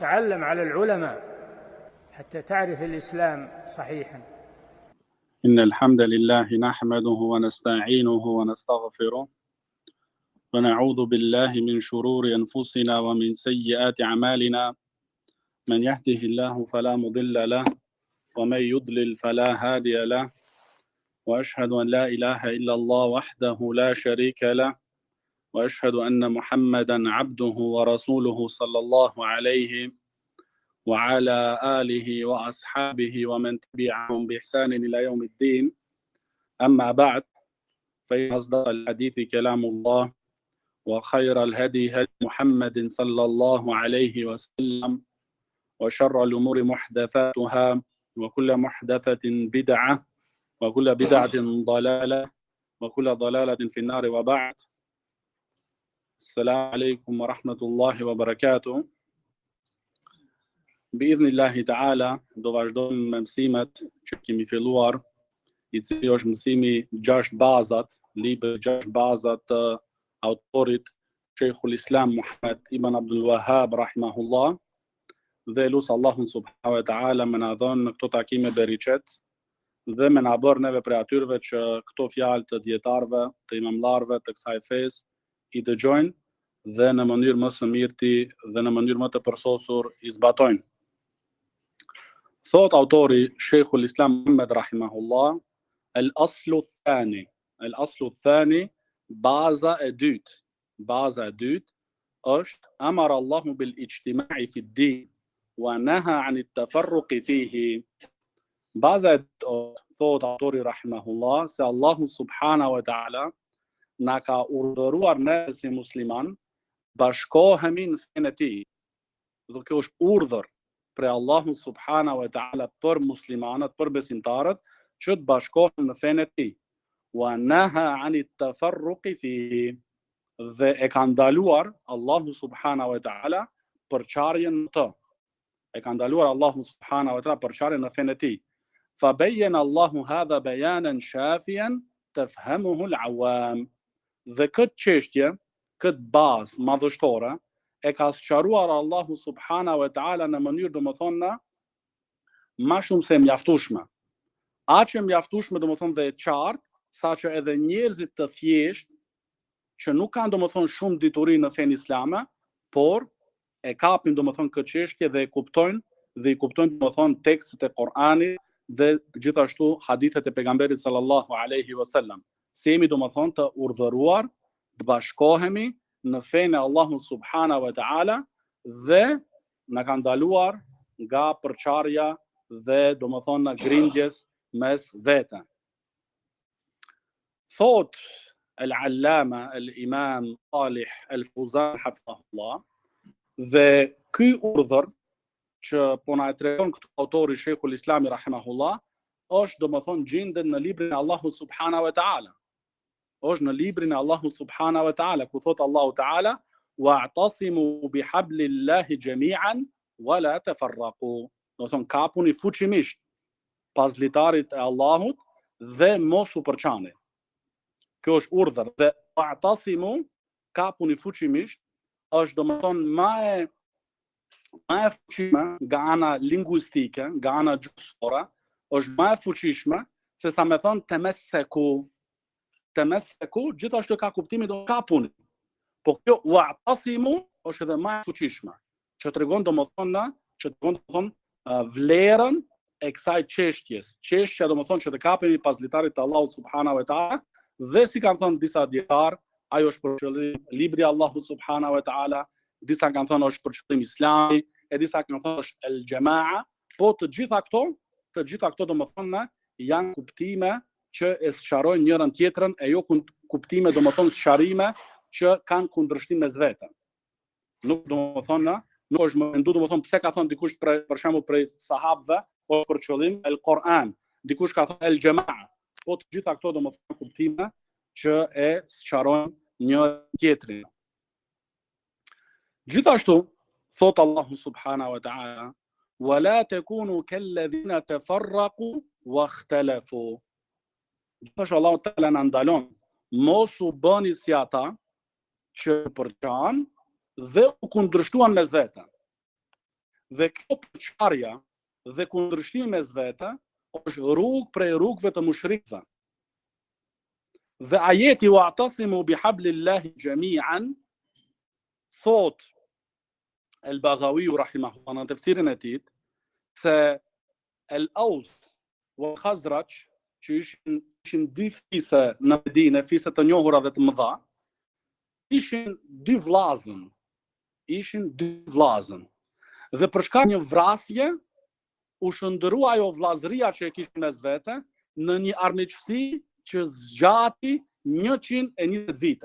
تعلم على العلماء حتى تعرف الإسلام صحيحا. إن الحمد لله نحمده ونستعينه ونستغفره ونعوذ بالله من شرور أنفسنا ومن سيئات أعمالنا. من يهده الله فلا مضل له ومن يضلل فلا هادي له، وأشهد أن لا إله إلا الله وحده لا شريك له، وأشهد أن محمدا عبده ورسوله صلى الله عليه وعلى آله وأصحابه ومن تبعهم بإحسان إلى يوم الدين. أما بعد، فإن أصدق الحديث كلام الله، وخير الهدي هدي محمد صلى الله عليه وسلم، وشر الأمور محدثاتها، وكل محدثة بدعة، وكل بدعة ضلالة، وكل ضلالة في النار. وبعد، السلام عليكم ورحمة الله وبركاته. Biidhnillahi ta'ala, do vazhdojmë me mësimet që kemi filluar, i cili është mësimi 6 bazat, libri 6 bazat të autorit Sheikhul Islam Muhammad ibn Abdul Wahhab rahimahullah, dhe lutë Allahun subhanahu wa ta'ala me na dhënë në këto takime bereqet dhe me na bërë neve prej atyre që këto fjalë të dietarëve, të imamllarëve të kësaj fesë i dëgjojnë dhe në mënyrë më së mirti dhe në mënyrë më të përsosur i zbatojnë. Thot autori Sheikhul Islam Muhammad rahimahullah, el-aslu thani, baza e dytë është amara Allahu bil ijtima'i fi d-din wa naha 'an at-tafarruqi fihi. Baza e dytë, thot autori rahimahullah, se Allahu subhanahu wa ta'ala na ka urdhëruar ne si musliman bashkohemi në fenë e tij. Dhe kjo është urdhër për Allahu subhanahu wa ta'ala për muslimanët, për besimtarët, që të bashkohen në fenë e tij. Wa naha 'an at-tafarruqi fihi, dhe e ka ndaluar Allahu subhanahu wa ta'ala për çarjen në të. E ka ndaluar Allahu subhanahu wa ta'ala për çarjen në fenë e tij. Fa bayyana Allahu hadha bayanan shafian tafhamuhu al-awam. Dhe këtë çështje, këtë bazë madhështore, e ka sqaruar Allahu subhanahu wa ta'ala në mënyrë domethënë më shumë se mjaftueshme. Aq e mjaftueshme domethënë dhe e qartë, saqë edhe njerëzit të thjeshtë që nuk kanë domethënë shumë dituri në fenë islame, por e kapin domethënë këtë çështje dhe i kuptojnë domethënë tekstet e Kuranit dhe gjithashtu hadithet e pejgamberit sallallahu alaihi wasallam. Se jemi domethënë të urdhëruar të bashkohemi në fenë e Allahu subhanahu wa ta'ala dhe na ka ndaluar nga përçarja dhe domethënë grindjes mes vete. Thot el-allama el-imam Salih el-Fawzan hafidhahullah, dhe ky urdhër që po na e tregon këtu autori Sheikhul Islami rahimahullah është domethënë gjendet në librin e Allahu subhanahu wa ta'ala. Është në librin e Allahu subhanahu wa ta'ala, ku thot Allahu ta'ala, wa'tasimu bihablillahi jami'an wa la tafarraqu. Do thon kapuni fuqimisht pazlitarit e Allahut dhe mos u përçani. Kjo është urdhër, dhe wa'tasimu, kapuni fuqimisht, është domethënë më e fuqishme nga ana lingvistike, nga ana gjuhësore, është më e fuqishme se sa me thon Temesseku gjithashtu ka kuptimin do kapuni. Po kjo wa'tasimu është edhe më e fuqishme, që tregon domethënë vlerën e kësaj çështjes. Çështja domethënë që të kapemi pazlitarit të Allahut subhanahu wa ta'ala, dhe si kanë thënë disa dietar, ajo është për qëllim libri i Allahut subhanahu wa ta'ala, disa kanë thënë është për qëllim Islami, e disa kanë thënë është el-jamaa, po të gjitha këto domethënë janë kuptime që e sqarojnë njërin tjetrën, e jo kuptime domethënë sqarime që kanë kundërshtim mes vete. Nuk është më mendu domethënë pse ka thënë dikush për shembull prej sahabëve, po për qëllim el-Quran, dikush ka thënë el-jamaa. Po të gjitha këto domethënë kuptime që e sqarojnë njërin tjetrin. Gjithashtu thot Allahu subhanahu wa ta'ala, wa la takunu kalladhina tafarraqu wa ikhtalafu. Gjithashtu Allahu ta'ala na ndalon mos u bëni si ata që përçan dhe u kundërshtuan mes vete. Dhe kjo përçarja dhe kundërshtimi mes vete është rrugë prej rrugëve të mushrikëve. Dhe ajeti wa'tasimu bihablillahi jami'an thot El-Baghawi rahimahullah në tefsirin e tij se El-Aws wa Khazraj që ishin dy fise në Medinë, fise të njohura dhe të mëdha, ishin dy vllazën. Dhe për shkak një vrasje u shndërua ajo vllazëria që e kishin mes vete në një armiqësi që zgjati 120 vite.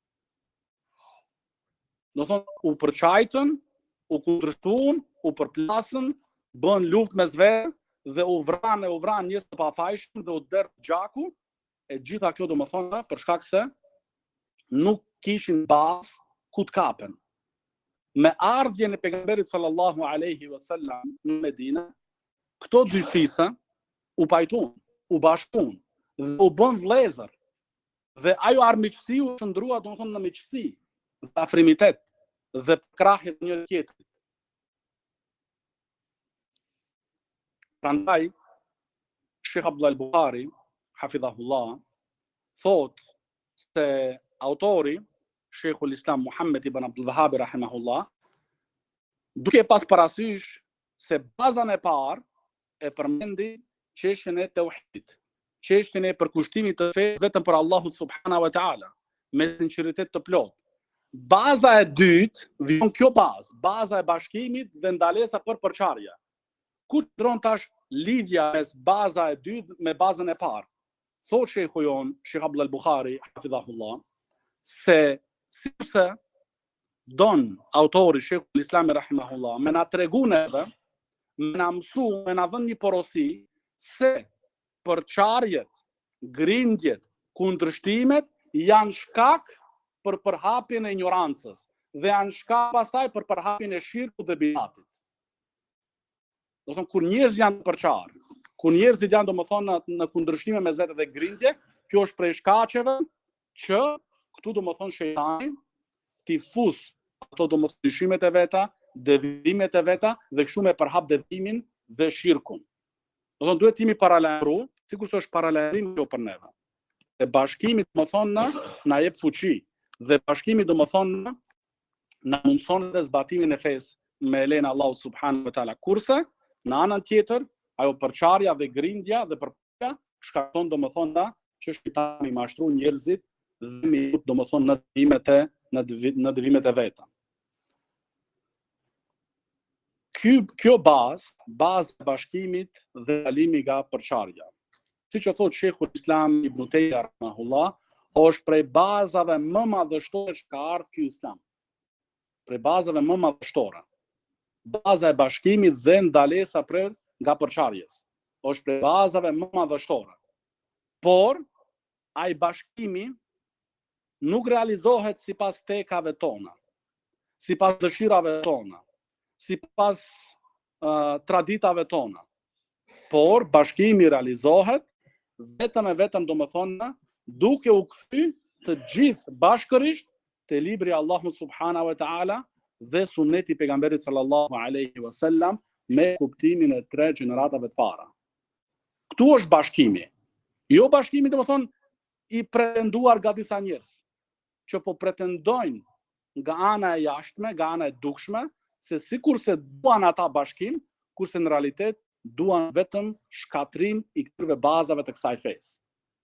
Do thonë u përçajtën, u kundërshtuan, u përplasën, bën luftë mes vete dhe u vran njerëz të pafajshëm dhe u derdh gjaku, e gjitha kjo do më thonë për shkak se nuk kishin bazë ku të kapen. Me ardhjen e pejgamberit sallallahu alaihi wasallam në Medinë, këto dy fisa u pajtuan, u bashkuan dhe u bën vëllezër. Dhe ajo armiqësi u shndrua domethënë në miqësi, dhe afrimitet dhe krahje të njëri tjetrit. Prandaj Sheikh Abdullah al-Bukhari, hafidhahullah, thot se autori Sheikhul Islam Muhammed ibn Abdul Wahhab rahimahullah, duke pas parasysh se bazën e parë e përmendi çështjen e tauhidit, çështjen e përkushtimit të fesë vetëm për Allahu subhanahu wa taala, me sinqeritet të plotë. Baza e dytë vjen kjo baza e bashkimit dhe ndalesa për përçarje. Ku ndron tash lidhja mes baza e dytë me bazën e parë? Thot Sheikhu jon, Sheikh Abdullah al-Bukhari, hafidhahullah, se sepse don autori Sheikhul Islam rahimahullah me na tregun edhe, me na mësu, me na dhënë një porosi se përçarjet, grindjet, kundërshtimet janë shkak për përhapjen e ignorancës dhe janë shkak pastaj për përhapjen e shirkut dhe bidatit. Do thonë kur njerëz janë përçar, kur njerëzit janë domethënë në kundërshtime mes vetë dhe grindje, kjo është prej shkaqeve që këtu domethënë shejtani ti fus ato domethënë dyshimet e veta, devimet e veta dhe kështu me përhap devimin dhe shirkun. Do thonë duhet timi paralajmëru, sikur se është paralajmërim jo për neve. E bashkimi domethënë na jep fuqi dhe bashkimi domethënë na mundson të zbatimin e fesë me lejen e Allahut subhanahu wa taala. Kurse në anën tjetër, ajo përçarja dhe grindja dhe përpjekja shkakton domethënë që shejtani mashtron njerëzit dhe mi domethënë në devimet e veta. Kjo bazë e bashkimit dhe dalimi nga përçarja. Siç e thot Sheikhul Islam Ibn Taymiyah rahimahullah, është prej bazave më madhështore që ka ardhur ky Islam. Prej bazave më madhështore. Baza e bashkimit dhe ndalesa nga përçarjes. Është prej bazave më madhështore. Por ai bashkimi nuk realizohet sipas tekave tona, sipas dëshirave tona, sipas traditave tona. Por bashkimi realizohet vetëm domethënë duke u kthy të gjithë bashkërisht te libri i Allahut subhanahu wa taala dhe suneti pejgamberit sallallahu alaihi wasallam me kuptimin e 3 gjeneratave të para. Ktu është bashkimi. Jo bashkimi domethënë i pretenduar nga disa njerëz që po pretendojnë nga ana e jashtme, nga ana e dukshme, se sikurse duan ata bashkim, kurse në realitet duan vetëm shkatrim i këtyre bazave të kësaj fesë.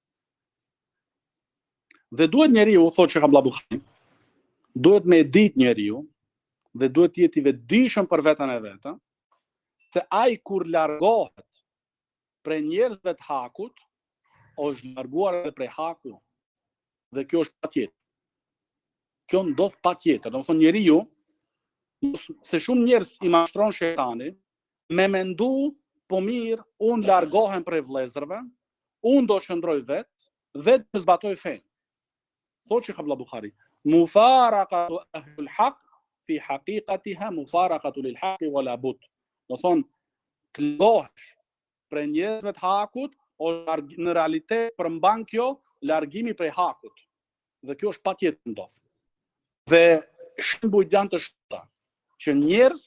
Dhe duhet njeriu, thotë Sheikh Abdullah Bukhari, duhet me ditë njeriu dhe duhet të jetë i vetëdijshëm për veten e vet, se ai kur largohet prej njerëzve të hakut, është larguar edhe prej haku. Dhe kjo është patjetër. Kjo ndodh patjetër. Domethënë njeriu, se shumë njerëz i mashtron shejtani me mendu, po mirë, unë largohem prej vëllezërve, unë do qëndroj dhe të zbatoj fenë. Thotë Sheikh Abdullah Bukhari, mufaraqatu ahlul haq fi haqiqatiha mufaraqatu lil haqi wala but. Do thonë, të largohesh prej njerëzve të hakut, në realitet përmban kjo largimi prej hakut. Dhe kjo është patjetër ndodh. Dhe shembuj janë të shta që njerëz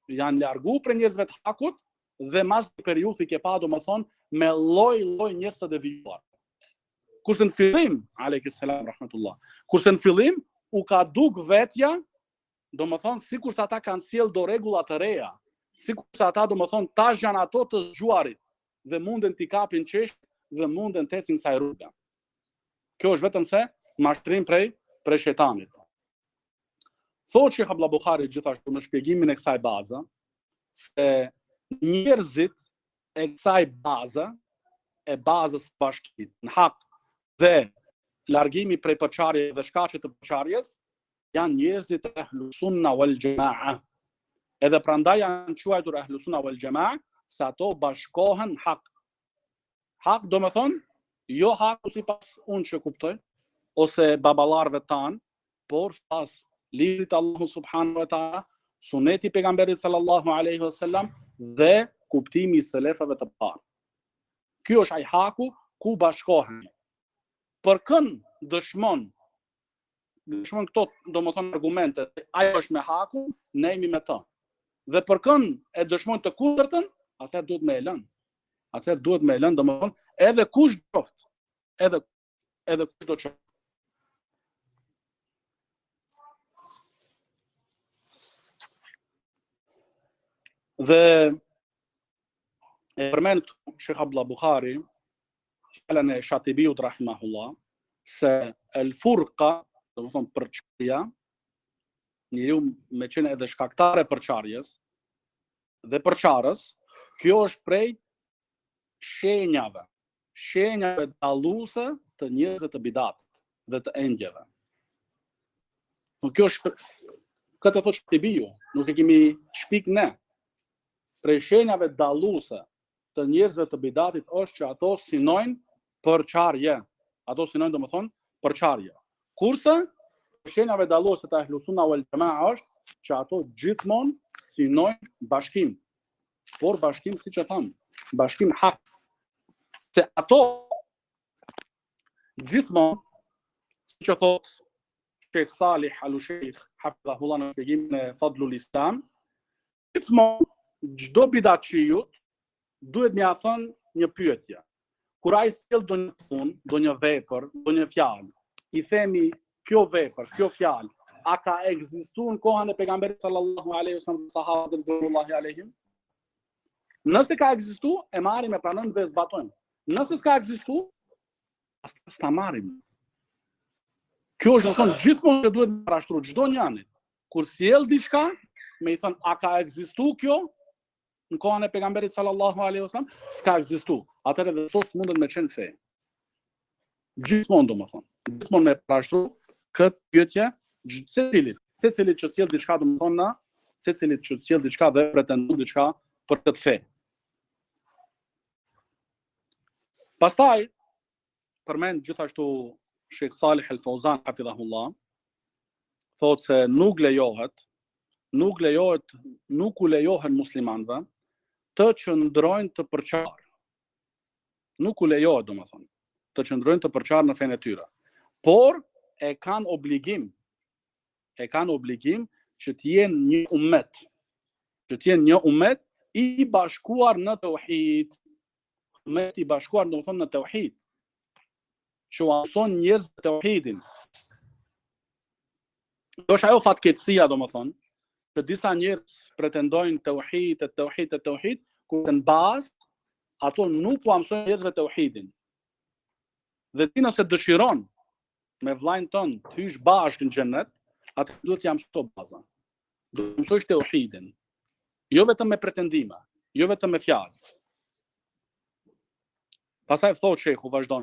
janë largu për njerëzve të hakut dhe mas një periudhë ke pa domethënë me lloj njerëz të devijuar. Kurse në fillim, alayhis salam rahmatullah, kurse në fillim u ka duk vetja, domethënë sikur se ata kanë sjell do rregulla të reja, sikur se ata domethënë tash janë ato të zgjuarit dhe munden t'i kapin qesh dhe munden të ecin kësaj rruge. Kjo është vetëm se mashtrim prej shejtanit. Thotë Sheikh Abdullah Buhari gjithashtu në shpjegimin e kësaj baze se njerëzit e kësaj baze, e bazës së bashkimit në hak dhe largimi prej përçarjes dhe shkaqeve të përçarjes janë njerëzit e Ahlus Sunna wal Jamaa. Edhe prandaj janë quajtur Ahlus Sunna wal Jamaa se ato bashkohen hak. Hak do me thonë, jo haku si pas unë që kuptoj, ose babalarve tanë, por pas librit Allahu subhanahu wa ta'ala, suneti pejgamberit sallallahu alaihi wasallam dhe kuptimi i selefëve të parë. Ky është ai haku ku bashkohen. Për kën dëshmon këto domethënë argumente, ajo është me haku, ne jemi me të. Dhe për kën e dëshmon të kundërtën, atëherë duhet me e lënë. Atëherë duhet me e lënë domethënë edhe kush qoftë, edhe kush do të qoftë. Dhe e përmend Sheikh Abdullah Buhari fjalën e Shatibiut rahimahullah se el furqa, domethënë përçarja, njeriu me qenë edhe shkaktare përçarjes dhe përçarës, kjo është prej shenjave dalluese të njerëzve të bidatit dhe të endjeve. Kjo është këtë thotë Shatibiu, nuk e kemi shpik ne. Prej shenjave dalluese të njerëzve të bidatit është që ato synojnë përçarje. Ato synojnë domethënë përçarje. Kurse shenjave dalluese të Ahlus Sunna wal Jamaa është që ato gjithmonë synojnë bashkim. Por bashkim siç e tham, bashkim hak. Se ato gjithmonë, siç e thotë Sheikh Salih Al-Sheikh hafidhahullah në shpjegimin e Fadlul Islam, gjithmonë çdo bidatçiut duhet m'ia thënë një pyetje. Kur ai sjell ndonjë punë, ndonjë vepër, ndonjë fjalë, i themi kjo vepër, kjo fjalë, a ka ekzistuar në kohën e pejgamberit sallallahu alaihi wasallam dhe sahabëve ridwanullahi alaihim? Nëse ka ekzistuar, e marrim e pranojmë dhe zbatojmë. Nëse s'ka ekzistuar, as ta marrim. Kjo është domethënë gjithmonë që duhet të parashtruar çdo njëri. Kur sjell diçka, me i thënë a ka ekzistuar kjo? Në kohën e pejgamberit sallallahu alaihi wasallam s'ka ekzistuar. Atëherë dhe sot mundet me qenë fe. Gjithmonë domethënë, gjithmonë me parashtru këtë pyetje secilit që sjell diçka domethënë, secilit që sjell diçka dhe pretendon diçka për këtë fe. Pastaj përmend gjithashtu Sheikh Salih Al-Fawzan hafidhahullah, thotë se nuk u lejohet muslimanëve të qëndrojnë të përçarë. Nuk u lejohet domethënë të qëndrojnë të përçarë në fenë e tyre. Por e kanë obligim që të jenë një ummet, i bashkuar në tauhid. Ummet i bashkuar domethënë në tauhid. Që u mëson njerëz të tauhidin. Do është ajo fatkeqësia domethënë, që disa njerëz pretendojnë tauhid, kur në bazë ato nuk u mësojnë njerëzve tauhidin. Dhe ti nëse dëshiron me vllajën tënd të hysh bashkë në xhenet, atë duhet t'ja mësoj baza. Do të mësojsh tauhidin. Jo vetëm me pretendime, jo vetëm me fjalë. Pastaj thotë shehu vazhdon.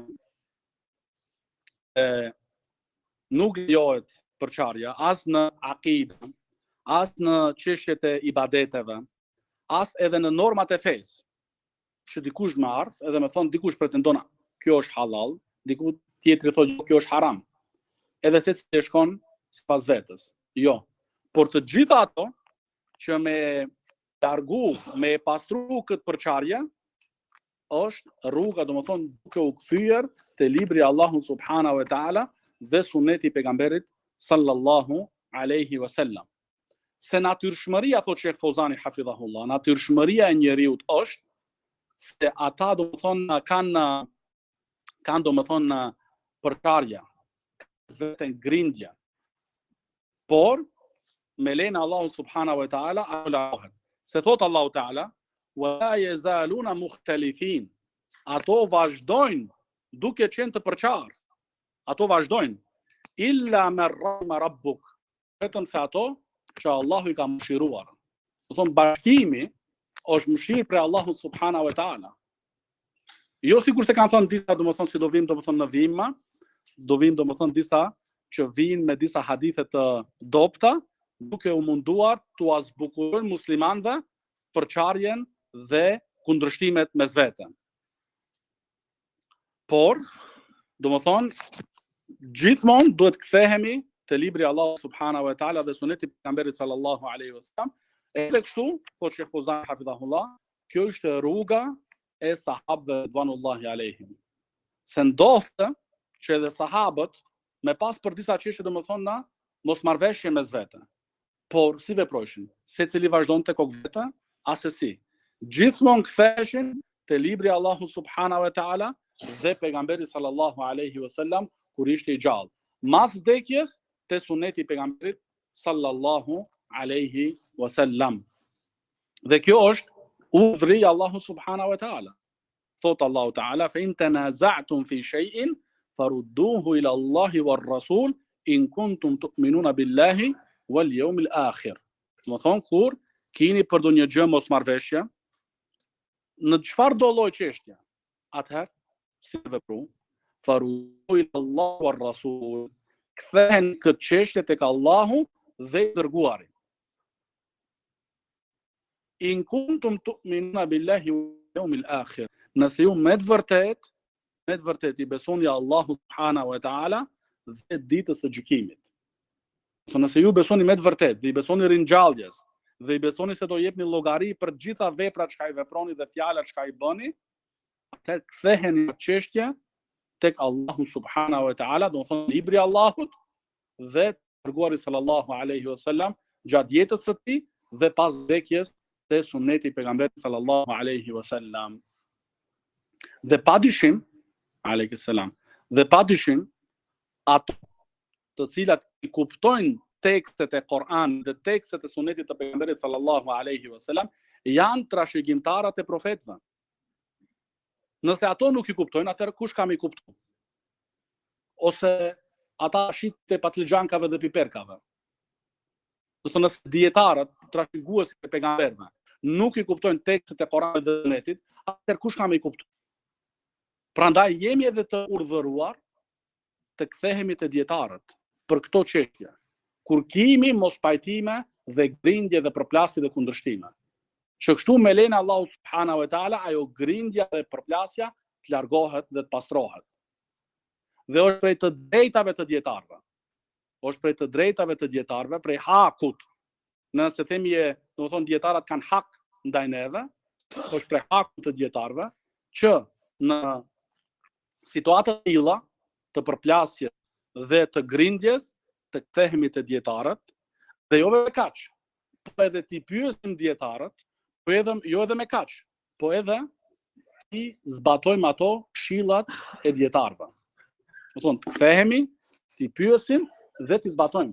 Nuk lejohet përçarja as në akide, as në çështjet e ibadeteve, as edhe në normat e fesë. Që dikush më ardh edhe më thon dikush pretendon kjo është halal, diku tjetri thotë kjo është haram. Edhe se si shkon sipas vetes. Jo. Por të gjitha ato që me largu, me pastru këtë përçarje, është rruga, domethënë duke u kthyer te libri Allahu subhanahu wa taala dhe suneti pejgamberit sallallahu alaihi wasallam. se natyrshmëria, thot Shekh Fozani hafidhahullah, natyrshmëria e njeriut është se ata domethënë kanë domethënë përkarja, vetën grindja. Por me lenë Allahu subhanahu wa taala ajo lahet. Se thot Allahu taala, wa la yazaluna mukhtalifin. Ato vazhdojnë duke qenë të përqarë. Ato vazhdojnë. Illa me rahma rabbuk. Vetëm se ato që Allahu i ka mëshiruar. Do thonë bashkimi është mëshirë për Allahu subhanahu wa taala. Jo sikur se kanë thënë disa, domethënë si do vim domethënë në dhima, do vim domethënë disa që vinë me disa hadithe të dobta, duke u munduar t'u azbukurojnë muslimanëve përçarjen dhe kundërshtimet mes vete. Por, domethënë gjithmonë duhet kthehemi te libri Allahu subhanahu wa taala dhe suneti pejgamberit sallallahu alaihi wasallam. Edhe kështu, thot Shekh Fozan hafidhahullah, kjo është rruga e sahabëve ridwanullahi alaihim. Se ndodhte që edhe sahabët me pas për disa çështje domethënë mosmarrveshje mes vete. Por si veprojshin? Secili vazhdonte kokë vete, asesi. Gjithmonë ktheheshin te libri Allahu subhanahu wa taala dhe pejgamberi sallallahu alaihi wasallam kur ishte i gjallë. Mas vdekjes te suneti i pejgamberit sallallahu alaihi wasallam. Dhe kjo është udhri Allahu subhanahu wa taala. Thot Allahu taala, fa in tanaza'tum fi shay'in farudduhu ila Allahi war rasul in kuntum tu'minuna billahi wal yawmil akhir. Do thon kur keni për ndonjë gjë mosmarrveshje, në çfarë do lloj çështje, atëherë si vepru, farudduhu ila Allahi war rasul. Kthehen këtë çështje tek Allahu dhe i dërguari. In kuntum tu'minuna billahi wal yawmil akhir. Nëse ju me të vërtet i besoni Allahu subhanahu wa taala dhe ditës së gjykimit. Nëse ju besoni me të vërtet dhe i besoni ringjalljes dhe i besoni se do jepni llogari për gjitha veprat që ai veproni dhe fjalat që ai bëni, atëherë ktheheni në çështje tek Allahu subhanahu wa taala, do të thonë libri i Allahut dhe dërguari sallallahu alaihi wasallam gjatë jetës së tij dhe pas vdekjes te suneti i pejgamberit sallallahu alaihi wasallam. Dhe padyshim, alayhis salam, dhe padyshim ato të cilat i kuptojnë tekstet e Koranit dhe tekstet e sunetit të pejgamberit sallallahu alaihi wasallam janë trashëgimtarët e profetëve. Nëse ato nuk i kuptojnë, atëherë kush kam i kuptu? Ose ata shite patligjankave dhe piperkave. Nëse dietarët, trashëguesit e pejgamberëve, nuk i kuptojnë tekstet e Koranit dhe sunetit, atëherë kush kam i kuptu? Prandaj jemi edhe të urdhëruar të kthehemi te dietarët për këto çështje, kur kemi mos pajtime dhe grindje dhe përplasje dhe kundërshtime. Që kështu me lenë Allahu subhanahu wa taala ajo grindja dhe përplasja të largohet dhe të pastrohet. Dhe është prej të drejtave të dietarëve. Është prej të drejtave të dietarëve, prej hakut. Nëse themi domethënë dietarët kanë hak ndaj neve, është prej hakut të dietarëve që në situata të tilla të përplasjes dhe të grindjes të kthehemi te dietarët dhe jo vetëm kaq, po edhe ti pyesim dietarët, po edhe jo edhe me kaq, po edhe ti zbatojmë ato këshillat e dietarëve. Do thonë të kthehemi, ti pyesim dhe ti zbatojmë.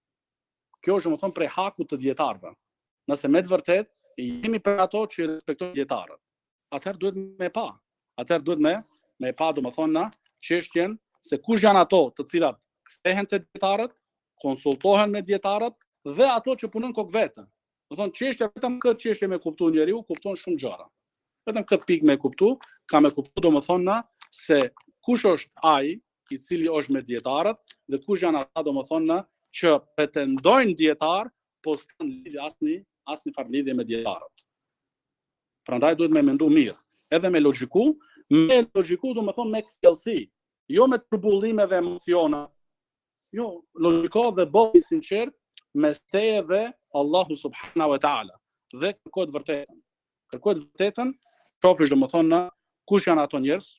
Kjo është domethënë prej hakut të dietarëve. Nëse me të vërtet jemi për ato që i respektojnë dietarët, atëherë duhet me pa. Atëherë duhet me pa domethënë na çështjen se kush janë ato të cilat kthehen te dietarët, konsultohen me dietarët dhe ato që punojnë kokë vete. Do thonë çështja vetëm këtë çështje me kuptu njeriu, kupton shumë gjëra. Vetëm këtë pikë me kuptu, ka me kuptu domethënë na se kush është ai i cili është me dietarët dhe kush janë ata domethënë na që pretendojnë dietar, po s'kan lidhje asnjë farë lidhje me dietarët. Prandaj duhet me mendu mirë, edhe me logjiku domethënë me sjellësi, jo me turbullime dhe emocione. Jo, logjiko dhe bëj sinqert mes teje dhe Allahu subhanahu wa taala dhe kërkohet vërtetën. Kërkohet vërtetën, shofish domethënë kush janë ato njerëz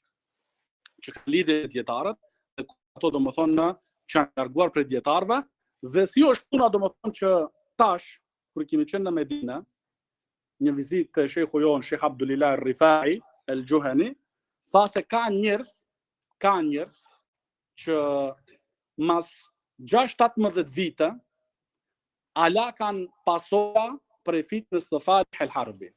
që kanë lidhje me dietarët dhe ato domethënë që janë larguar prej dietarëve dhe si është puna domethënë që tash kur kemi qenë në Medinë, një vizitë të shehu jon, Sheikh Abdulillah Rifai el-Juhani, tha se ka njerëz që mas 6-17 vite ala kanë pasoja prej fitnës të Falih el-Harbi.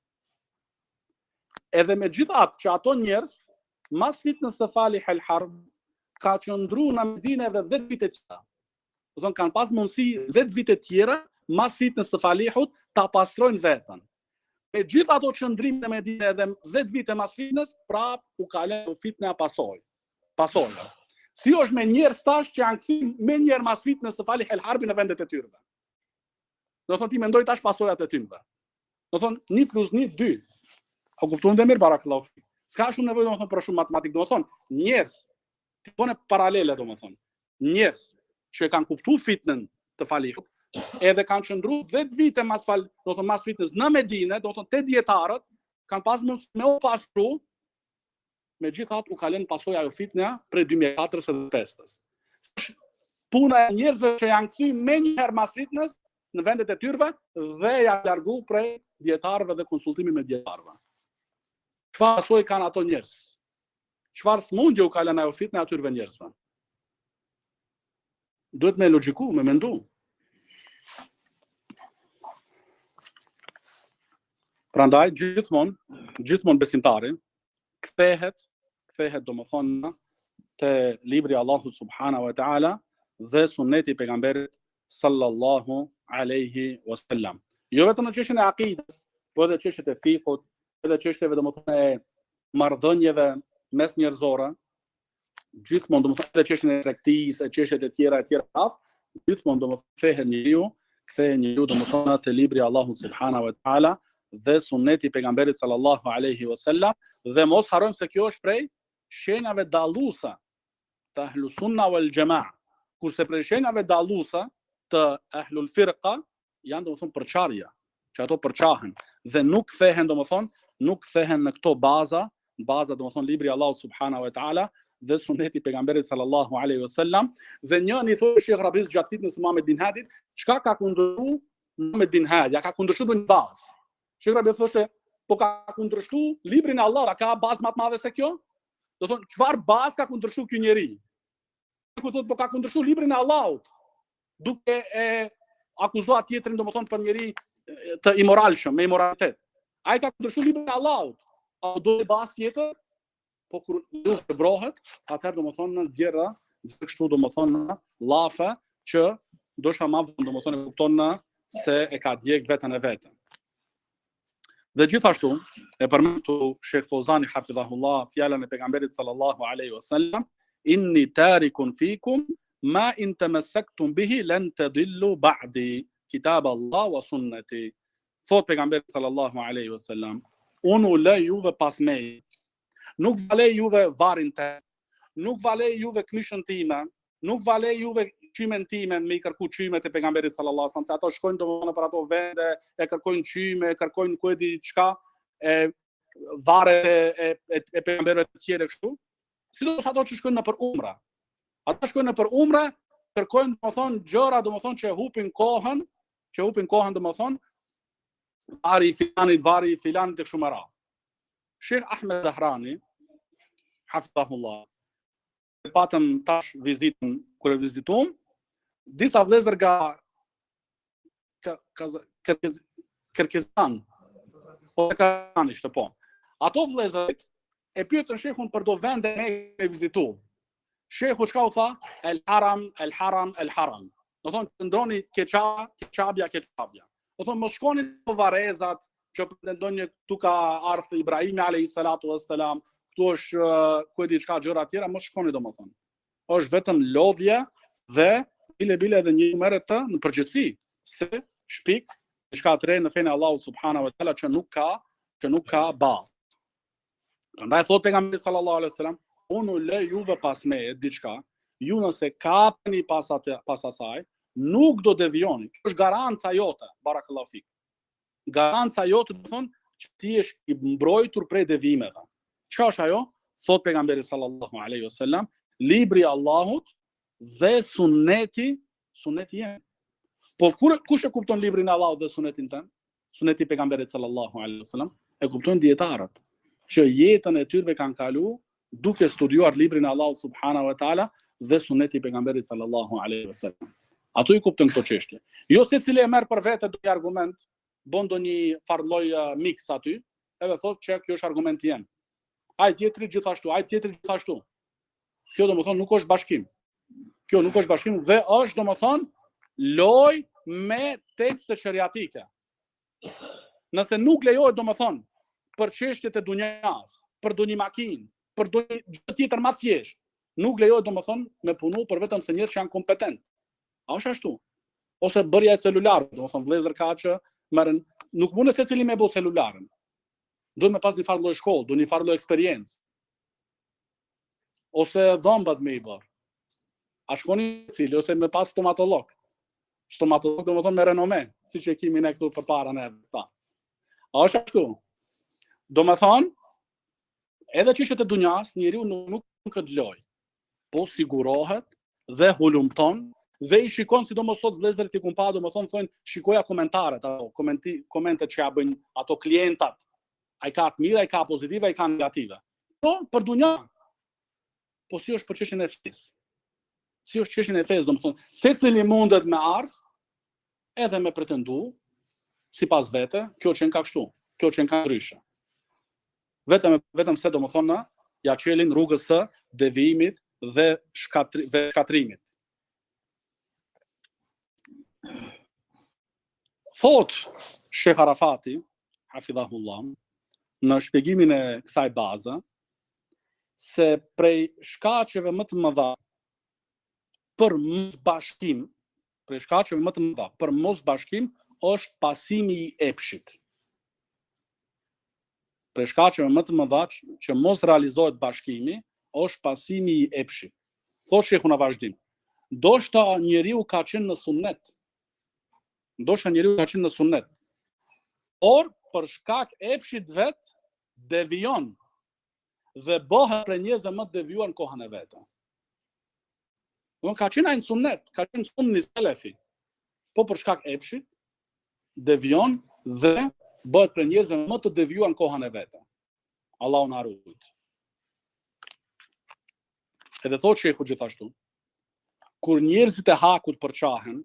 Edhe me gjithatë që ato njerëz mas fitnës të Falih el-Harb ka qëndru në Medinë edhe 10 vite tjera. Do thonë kanë pas mundësi 10 vite tjera mas fitnës të Falihut ta pastrojnë vetën. Me gjithë ato qëndrim në Medinë edhe 10 vite mas fitnës, prap u kalën fitna pasoja. Si është me njerëz tash që janë kthim me njerë mas fitnës të Falih el-Harbi në vendet e tyre. Do thonë ti mendoj tash pasojat e tyre. Do thonë 1 + 1 2. A kuptuan dhe mirë barakallahu fik. S'ka shumë nevojë domethënë për shumë matematikë, domethënë njerëz ti bën paralele domethënë. Njerëz që kanë kuptuar fitnën të Falihut, edhe kanë qëndruar 10 vite mas fitnës në Medinë, domethënë te dietarët kanë pas mundësi me u pastru, megjithatë u kalën pasojë ajo fitna prej 2004-s edhe 2005-s. Puna e njerëzve që janë kthyer më një herë mas fitnës në vendet e tyre dhe janë largu prej dietarëve dhe konsultimi me dietarëve. Çfarë pasojë kanë ato njerëz? Çfarë smundje u kalën ajo fitnë atyre njerëzve? Duhet me logjiku, me mendu. Prandaj gjithmonë besimtari kthehet domethënë te libri Allahut subhanahu wa taala dhe sunneti pejgamberit sallallahu alaihi wasallam. Jo vetëm në çështjen e akidës, por edhe çështjet e fikut, edhe çështjeve domethënë e marrëdhënieve mes njerëzore, gjithmonë domethënë edhe çështjen e tregtisë, çështjet e tjera gjithmonë domethënë kthehet njeriu domethënë te libri Allahut subhanahu wa taala dhe sunneti pejgamberit sallallahu alaihi wasallam, dhe mos harrojmë se kjo është prej shenjave dalluese të ahlus sunna wal jamaa, kurse prej shenjave dalluese të ahlul firqa janë domethënë përçarja, që ato përçahen dhe nuk kthehen në këto baza domethënë libri Allahut subhanahu wa taala dhe sunneti pejgamberit sallallahu alaihi wasallam. Dhe njëri thotë Sheikh Rabi's gjatë fitnës Muhammed bin Hadi, çka ka kundërshtuar Muhammed bin Hadi? Ja ka kundërshtuar në bazë. Sheikh Rabi thoshte, po ka kundërshtuar librin e Allahut, ka bazë më të madhe se kjo? Do thonë, çfarë bazë ka kundërshtuar ky njeri? Ku thotë po ka kundërshtuar librin e Allahut, duke e akuzuar tjetrin domethënë për njeri të imoralshëm, me imoralitet. Ai ka kundërshtuar librin e Allahut. A do të bazë tjetër? Po kur nuk të brohet, atëherë domethënë nxjerrë kështu domethënë llafe që ndoshta më vonë domethënë kupton se e ka djeg veten e vet. Dhe gjithashtu e përmendu Sheikh Fozani hafidhahullah fjalën e pejgamberit sallallahu alaihi wasallam, inni tarikun fikum ma in tamassaktum bihi lan tadillu ba'di, kitab Allah wa sunnati. Thot pejgamberi sallallahu alaihi wasallam, unë u lë juve pas meje. Nuk valej juve varin të, nuk valej juve knishën time, nuk valej juve qymen time me i kërku qymet e pejgamberit sallallahu alaihi wasallam, se ato shkojnë domethënë për ato vende, e kërkojnë qyme, e kërkojnë ku e di çka, varet e pejgamberëve të tjerë kështu. Sidomos ato që shkojnë për umra. Ato shkojnë për umra, kërkojnë domethënë gjëra domethënë që hupin kohën domethënë vari i filanit të kështu me radhë. Sheikh Ahmed Zahrani, hafidhahullah, patëm tash vizitën, kur e vizitum, disa vëllezër nga Kërkizstan, po. Ato vëllezërit e pyetën shehun për do vende me vizitu. Shehu çka u tha? El haram. Do thonë të ndroni keqabja. Do thonë mos shkoni në varezat që pretendojnë këtu ka ardhur Ibrahimi alayhi salatu wassalam, këtu është ku e di çka gjëra tjera, mos shkoni domethënë. Është vetëm lodhje dhe bile edhe një merret të në përgjithësi se shpik diçka të re në fenë Allahu subhanahu wa taala që nuk ka bazë. Prandaj thot pejgamberi sallallahu alaihi wasallam, unë lë juve pas meje diçka, ju nëse kapeni pas asaj, nuk do devijoni. Kjo është garanca jote, barakallahu fik. Garanca jote do thonë që ti je i mbrojtur prej devimeve. Çka është ajo? Thot pejgamberi sallallahu alaihi wasallam, libri i Allahut dhe sunneti jam. Po kush e kupton librin e Allahut dhe sunetin tën? Suneti i pejgamberit sallallahu alaihi wasallam e kuptojnë dietarët që jetën e tyre kanë kalu duke studiuar librin e Allahut subhanahu wa taala dhe suneti i pejgamberit sallallahu alaihi wasallam. Ato i kuptojnë këto çështje. Jo secili e merr për vete ndonjë argument, bën ndonjë farlloj mix aty, edhe thotë që kjo është argumenti jam. Ai tjetri gjithashtu, ai tjetri gjithashtu. Kjo domethënë nuk është bashkim. Kjo nuk është bashkim dhe është domethënë loj me tekste shariatike. Nëse nuk lejohet domethënë për çështjet e dunjas, për ndonjë makinë, për ndonjë gjë tjetër më thjesht, nuk lejohet domethënë me punu për vetëm se njerëz që janë kompetent. A është ashtu? Ose bërja e celularit, domethënë vëllezër ka që merren, nuk mund secili me bë celularin. Duhet me pas një farë lloj shkollë, duhet një farë lloj eksperiencë. Ose dhëmbat me i bërë. A shkoni cili, ose me pas stomatolog. Stomatolog domethënë me renome, siç e kemi ne këtu përpara ne. A është ashtu? Domethënë, edhe çështjet e dunjas, njeriu nuk këtë loj, po sigurohet dhe hulumton dhe i shikon, sidomos sot vëllezërit i kumpa, domethënë thonë shikoja komentaret, ato komentet që ja bëjnë ato klientat. Ai ka të mira, ai ka pozitive, ai ka negative. Po për dunja. Po si është për çështjen e fesë? Si është çështjen e fesë, domethënë, secili mundet me ardh edhe me pretendu sipas vete, kjo që ka kështu, kjo që ka ndryshe. Vetëm se domethënë ja çelin rrugës së devijimit dhe shkatrimit. Thot Sheikh Arafati, hafidhahullah, në shpjegimin e kësaj baze, se prej shkaqeve më të mëdha për mosbashkim, është pasimi i epshit. Prej shkaqeve më të mëdha që mos realizohet bashkimi, është pasimi i epshit. Thot shehu në vazhdim. Ndoshta njeriu ka qenë në sunnet. Por për shkak epshit vet devijon dhe bëhet për njerëz më të devijuar në kohën e vet. Ka qenë ai në sunnet, ka qenë sunni selefi. Po për shkak epshit devijon dhe bëhet për njerëz më të devijuar në kohën e vet. Allahu na ruaj. Edhe thotë shehu gjithashtu, kur njerëzit e hakut përçahen,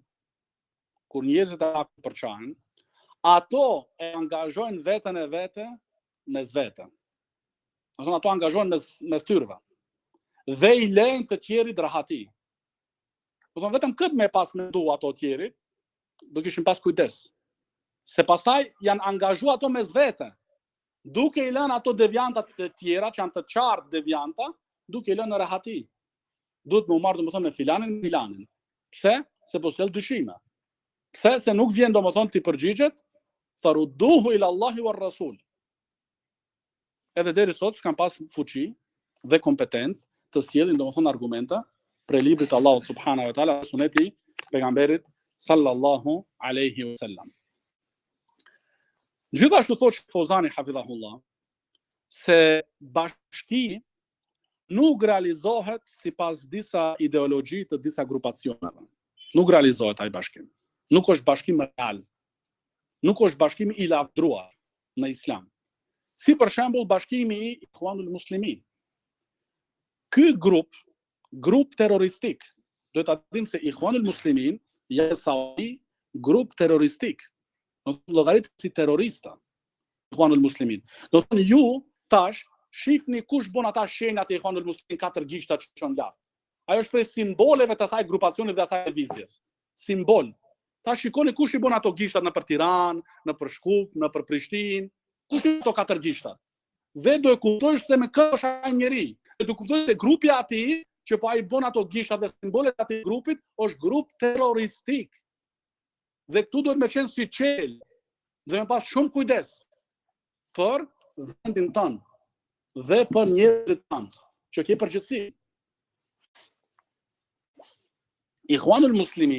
ato e angazhojnë veten e vete mes vete. Ato angazhojnë mes tyrve. Dhe i lejnë të tjerit rahati. Vetëm këtë me pas mendu ato tjerit, do kishin pas kujdes. Se pastaj janë angazhuar ato mes vete, duke i lënë ato deviantat të tjera, që janë të qartë devianta, duke i lënë në rahati. Duhet me u marrë domethënë me filanin. Pse? Se po sjell dyshime. Pse? Se nuk vjen domethënë ti përgjigjet, farudduhu ila Allahi war Rasul. Edhe deri sot s'kan pas fuqi dhe kompetencë të sjellin domethënë argumenta për librin e Allahut subhanahu wa taala, suneti pejgamberit sallallahu alaihi wasallam. Gjithashtu thotë Fozani hafidhahullah se bashki nuk realizohet sipas disa ideologji të disa grupacioneve. Nuk realizohet ai bashkim. Nuk është bashkim real. Nuk është bashkim i lavdruar në Islam. Si për shembull bashkimi i Ikhwanul Muslimin. Ky grup terroristik, duhet ta dim se Ikhwanul Muslimin janë grup terroristik. Llogaritet si terrorista. Ikhwanul Muslimin. Do thonë ju tash shifni kush bën ata shenjat e Ikhwanul Muslimin 4 gishta që çon lart. Ajo është prej simboleve të asaj grupacioni dhe asaj lëvizjes. Simbol. Ta shikoni kush i bën ato gishtat në për Tiranë, në për Shkup, në për Prishtinë, kush i ato 4 gishtat. Dhe do e kuptojsh se me kë është ai njeri. Do kuptojsh se grupi atij që po ai bën ato gishtat dhe simbolet e atij grupit është grup terroristik. Dhe këtu duhet me qenë si qel, dhe me pas shumë kujdes për vendin tonë dhe për njerëzit tanë, që ke përgjithësi. Ikhwanul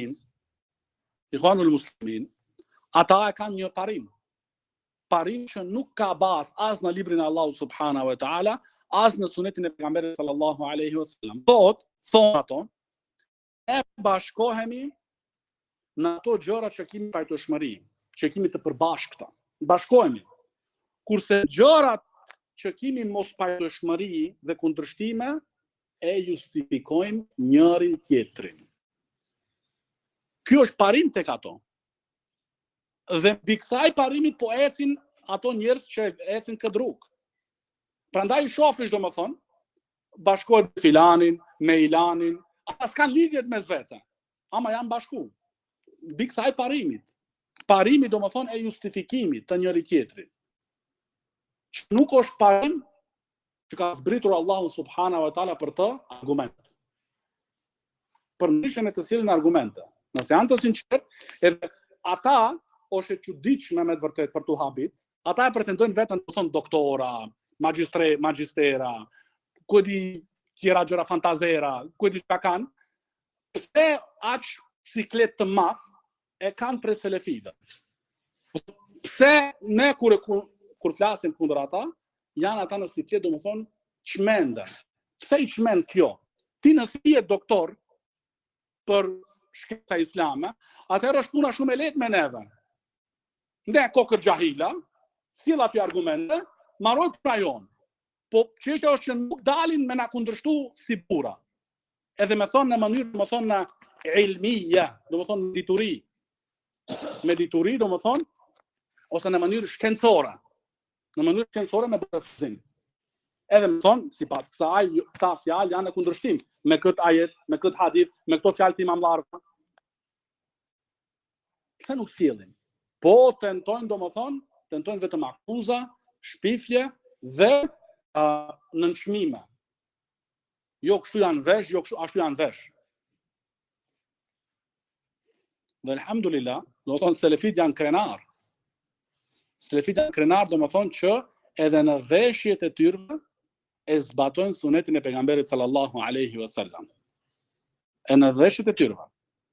Muslimin, ata e kanë një parim që nuk ka bazë as në librin e Allahut subhanahu wa taala, as në sunetin e pejgamberit sallallahu alaihi wasallam. Thonë ato, ne bashkohemi në ato gjëra që kemi pajtoshmëri, që kemi të përbashkëta. Bashkohemi. Kurse gjërat që kemi mos pajtoshmëri dhe kundërshtime e justifikojmë njërin tjetrin. Ky është parim tek ato. Dhe mbi kësaj parimit po ecin ato njerëz që ecin këtë rrugë. Prandaj shofish domethënë, bashkohet me filanin, me ilanin, ata s'kan lidhjet mes vete, ama janë bashku. Mbi kësaj parimit. Parimi domethënë e justifikimit të njëri tjetrit. Që nuk është parim që ka zbritur Allahu subhanahu wa taala për të argument. Për ndryshe me të cilën argumente. Nëse janë të sinqert, edhe ata është e çuditshme me të vërtet për tu habit, ata e pretendojnë veten të thonë doktora, magjistera, ku di tjera gjëra fantazera, ku di çka kanë, pse aq siklet të madh e kanë prej selefive. Pse ne kur flasim kundër ata, janë ata në siklet domethënë çmende. Pse i çmend kjo? Ti nëse je doktor për shkenca islame, atëherë është puna shumë e lehtë me neve. Ne kokër gjahila, sill aty argumente, marroj pra jonë. Po çështja është që nuk dalin me na kundërshtu si burra. Edhe me thonë në mënyrë, më thonë në ilmia, do më thonë dituri. Me dituri, do më thonë, ose në mënyrë shkencore. Në mënyrë shkencore me refuzim. Edhe më thonë, sipas kësaj, këta fjalë janë në kundërshtim me këtë ajet, me këtë hadith, me këto fjalë të Imam Larka. Këta nuk sjellin. Po tentojnë, do më thonë, tentojnë vetëm akuza, shpifje dhe nënçmime. Jo kështu janë vesh, jo kështu ashtu janë vesh. Dhe alhamdulillah, do të thonë selefit janë krenar. Selefit janë krenar, do më thonë që edhe në veshjet e tyre e zbatojnë sunetin e pejgamberit sallallahu alaihi wasallam. E në veshjet e tyre.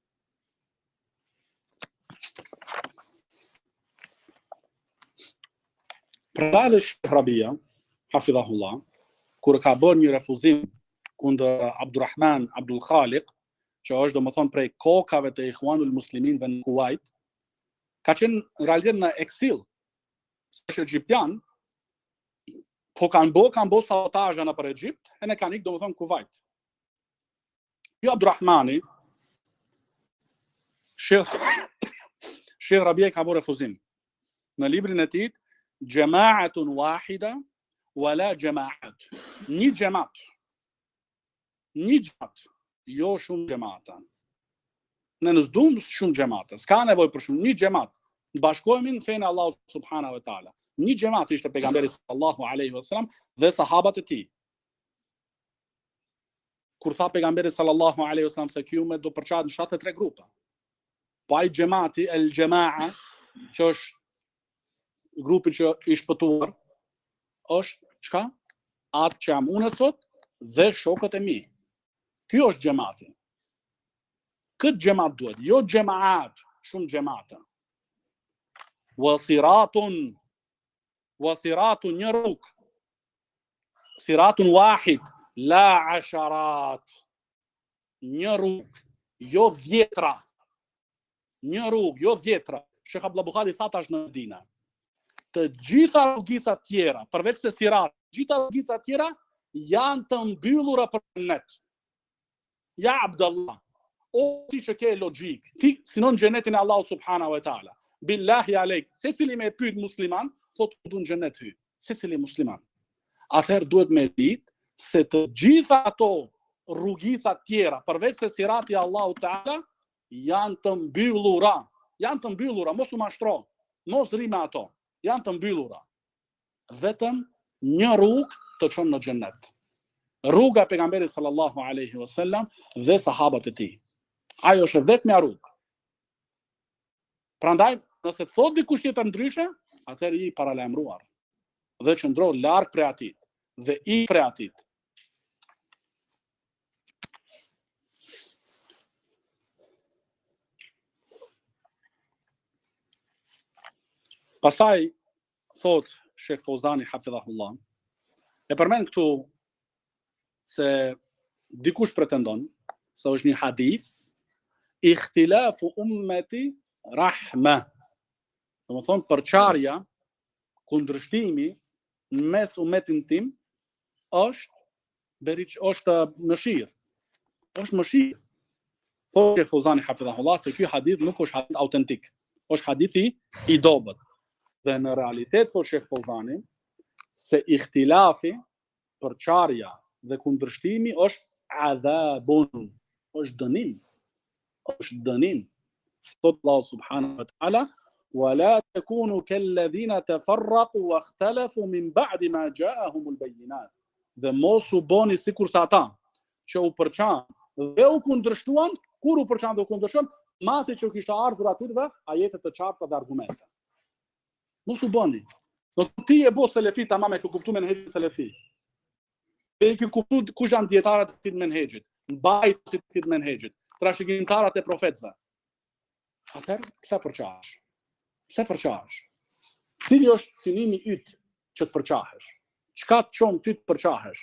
Prandaj Sheikh Rabia, hafidhahullah, kur ka bërë një refuzim kundër Abdurrahman Abdul Khaliq, që është do më thonë prej kokave të Ikhwanul Musliminve në Kuwait, ka qenë në realitet në eksil, është egyptian, po kanë bo sabotajë në për Egjipt, e ne kanë ikë do më thonë Kuwait. Jo Abdurrahmani, Sheikh Rabia ka bërë refuzim. Në librin e tij, Jama'atun wahida wala jama'at. Një xhamat. Një xhamat, jo shumë xhamata. Ne nëzdum shumë xhamata. S'ka nevojë për shumë, një xhamat. Të bashkohemi në fenë Allahu subhanahu wa taala. Një xhamat ishte pejgamberi sallallahu alaihi wasallam dhe sahabat e tij. Kur tha pejgamberi sallallahu alaihi wasallam se ky ummet do përçahet në 73 grupe. Po ai xhamati, el jamaa, që është grupi që i shpëtuar, është çka? Atë që jam unë sot dhe shokët e mi. Ky është xhamati. Këtë xhamat duhet, jo xhamaat, shumë xhamata. Wasiratun një rrugë. Siratun wahid, la asharat. Një rrugë, jo dhjetra. Një rrugë, jo dhjetra. Sheikh Abdullah Buhari tha tash në Medinë. Të gjitha rrugica tjera, përveç se sirat, gjitha rrugica tjera janë të mbyllura për net. Ja Abdullah, o ti që ke logjik, ti sinon xhenetin e Allahu subhanahu wa taala. Billahi alejk, secili me pyet musliman, thotë du në xhenet hy. Secili musliman. Atëherë duhet me ditë se të gjitha ato rrugica tjera, përveç se sirati i Allahu taala, janë të mbyllura. Janë të mbyllura, mos u mashtro, mos rri me ato. Janë të mbyllura. Vetëm një rrugë të çon në xhenet. Rruga e pejgamberit sallallahu alaihi wasallam dhe sahabët e tij. Ajo është vetëm rrugë. Prandaj, nëse të thotë dikush tjetër ndryshe, atëherë i paralajmëruar. Dhe qëndro larg prej atij dhe i prej atij. Pastaj thot Sheikh Fozani hafidhahullah, e përmend këtu se dikush pretendon se është një hadith ikhtilafu ummati rahma. Do të thonë përçarja, kundërshtimi mes ummetin tim është mëshirë. Është mëshirë. Thotë Fuzani hafidhahullah se ky hadith nuk është hadith autentik. Është hadithi i dobët. Dhe në realitet thotë Sheh Fuzani se ikhtilafi, përçarja dhe kundërshtimi është adhabun, është dënim. Është dënim. Thotë Allah subhanahu wa taala ولا تكونوا كالذين تفرقوا واختلفوا من بعد ما جاءهم البينات. Dhe mos u bëni sikur sa ata që u përçanë dhe u kundërshtuan, kur u përçanë dhe u kundërshtuan, masi që kishte ardhur atyre ajete të qarta dhe argumente. Mos u bëni. Do të ti e bo selefi tamam e ke kuptuar menhexhin selefi. E ke kuptuar kush janë dietarët e menhexhit, mbajtësit e menhexhit, trashëgimtarët e profetëve. Atëherë pse përçahesh? Pse përçahesh? Cili është synimi yt që të përçahesh? Çka të çon ty të përçahesh?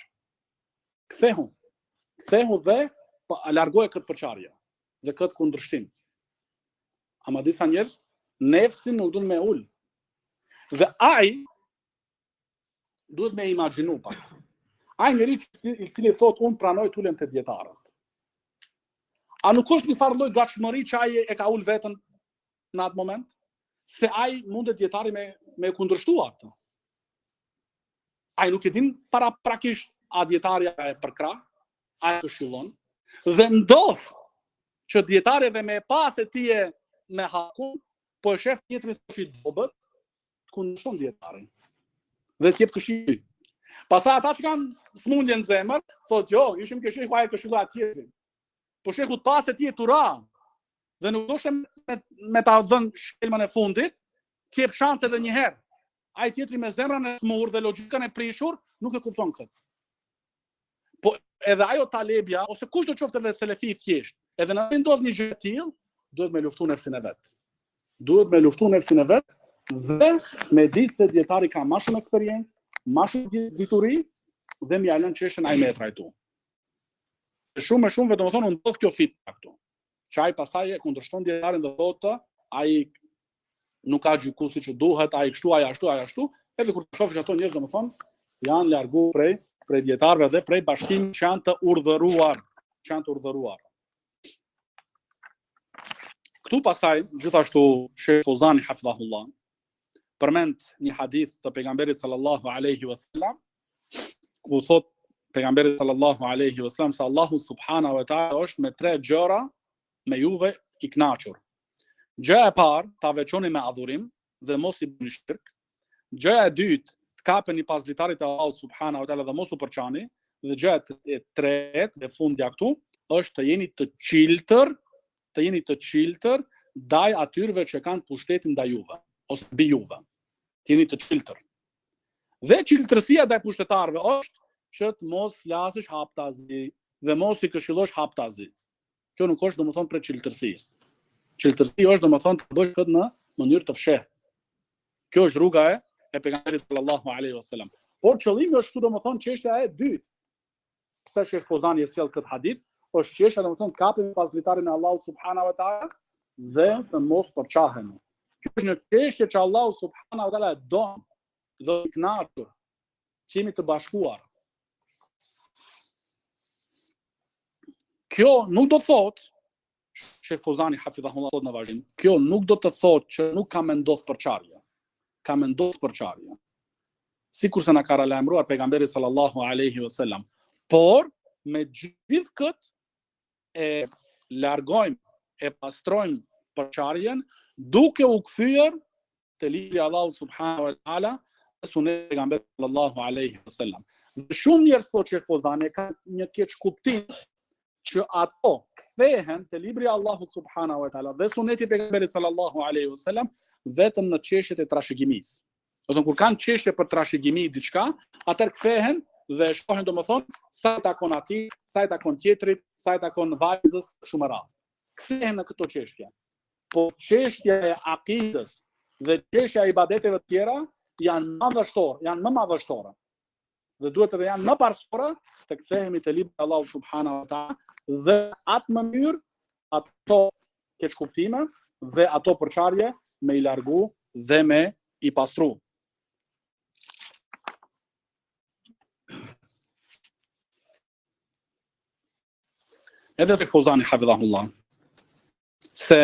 Kthehu dhe largoje këtë përçarje dhe këtë kundërshtim. Ama disa njerëz nefsin nuk duan me ul. Dhe ai duhet me imagjinu pak. Ai njeri i cili thotë unë pranoj të ulem te dietarët. A nuk është një farë lloj gatshmëri që ai e ka ul veten në atë moment? Se ai mundet dietari me kundërshtua atë. Ai nuk e din paraprakisht a dietaria e përkrah, a e këshillon, dhe ndodh që dietari dhe me pas e tije me hakun, po e shef tjetrin si dobët, kundërshton dietarin. Dhe t'jep këshill. Pastaj ata që kanë smundje në zemër, thotë jo, ishim ke shehu ai këshilloi tjetrin. Po shehu të pas e tije tura. Dhe nuk doshte me ta dhënë shkelmën e fundit, t'jep shans edhe një herë. Ai tjetri me zemrën e smur dhe logjikën e prishur nuk e kupton këtë. Po edhe ajo talebja ose kush do qoftë edhe selefi i thjesht, edhe nëse ndodh një gjë e tillë, duhet me luftu nefsin e vet. Duhet me luftu nefsin e vet dhe me ditë se dietari ka më shumë eksperiencë, më shumë dituri dhe më lën çështën ai me trajtu. Shumë domethënë ndodh kjo fitnë këtu. Që ai pastaj e kundërshton dietarin dhe thotë, ai nuk ka gjyku siç duhet, ai kështu, ai ashtu, edhe kur shohësh ato njerëz domethënë janë largu prej dietarëve dhe prej bashkimit që janë të urdhëruar, Këtu pastaj gjithashtu Sheh Fuzani hafidhahullah përmend një hadith të pejgamberit sallallahu alaihi wasallam, ku thotë pejgamberi sallallahu alaihi wasallam se Allahu subhanahu wa taala është me 3 gjëra me juve i kënaqur. Gjëja e parë, ta veçoni me adhurim dhe mos i bëni shirk. Gjëja e dytë, të kapeni pasditarit e Allahut subhanahu wa taala dhe mos u përçani. Dhe gjëja e tretë, e fundja këtu, është të jeni të çiltër ndaj atyre që kanë pushtetin ndaj juve ose mbi juve. Të jeni të çiltër. Dhe çiltërsia ndaj pushtetarëve është që të mos flasësh haptazi dhe mos i këshillosh haptazi. Kjo nuk është domethënë për çiltërsisë. Çiltërsia është domethënë të bësh këtë në mënyrë të fshehtë. Kjo është rruga e pejgamberit sallallahu alaihi wasallam. Por qëllimi është këtu domethënë çështja e dytë. Pse Sheh Fuzani e sjell këtë hadith, është çështja domethënë kapim pasditarin e Allahut subhanahu wa taala dhe të mos përçahemi. Kjo është një çështje që Allahu subhanahu wa taala don dhe i kënaqur, që jemi të bashkuar. Kjo nuk do të thotë, Sheh Fuzani hafidhahullah thotë në vazhdim, kjo nuk do të thotë që nuk ka mendos përçarje. Ka mendos përçarje. Sikurse na ka lajmëruar pejgamberi sallallahu alaihi wasallam. Por me gjithë këtë e largojmë, e pastrojmë përçarjen duke u kthyer te libri i Allahut subhanahu wa taala dhe sunet e pejgamberit sallallahu alaihi wasallam. Dhe shumë njerëz thotë Sheh Fuzani kanë një keq kuptim që ato kthehen te libri i Allahut subhanahu wa taala dhe suneti i pejgamberit sallallahu alaihi wasallam vetëm në çështjet e trashëgimisë. Do të thonë kur kanë çështje për trashëgimi diçka, atëherë kthehen dhe shohin domethënë sa i takon atij, sa i takon tjetrit, sa i takon vajzës, shumë radhë. Kthehen në këto çështje. Po çështja e akidës dhe çështja e ibadeteve të tjera janë më madhështore. Dhe duhet edhe janë më parësore të kthehemi te libri i Allahut subhanahu wa taala dhe atë mënyrë ato keq kuptime dhe ato përçarje me i largu dhe me i pastru. Edhe Sheikh Fawzani hafidhahullah se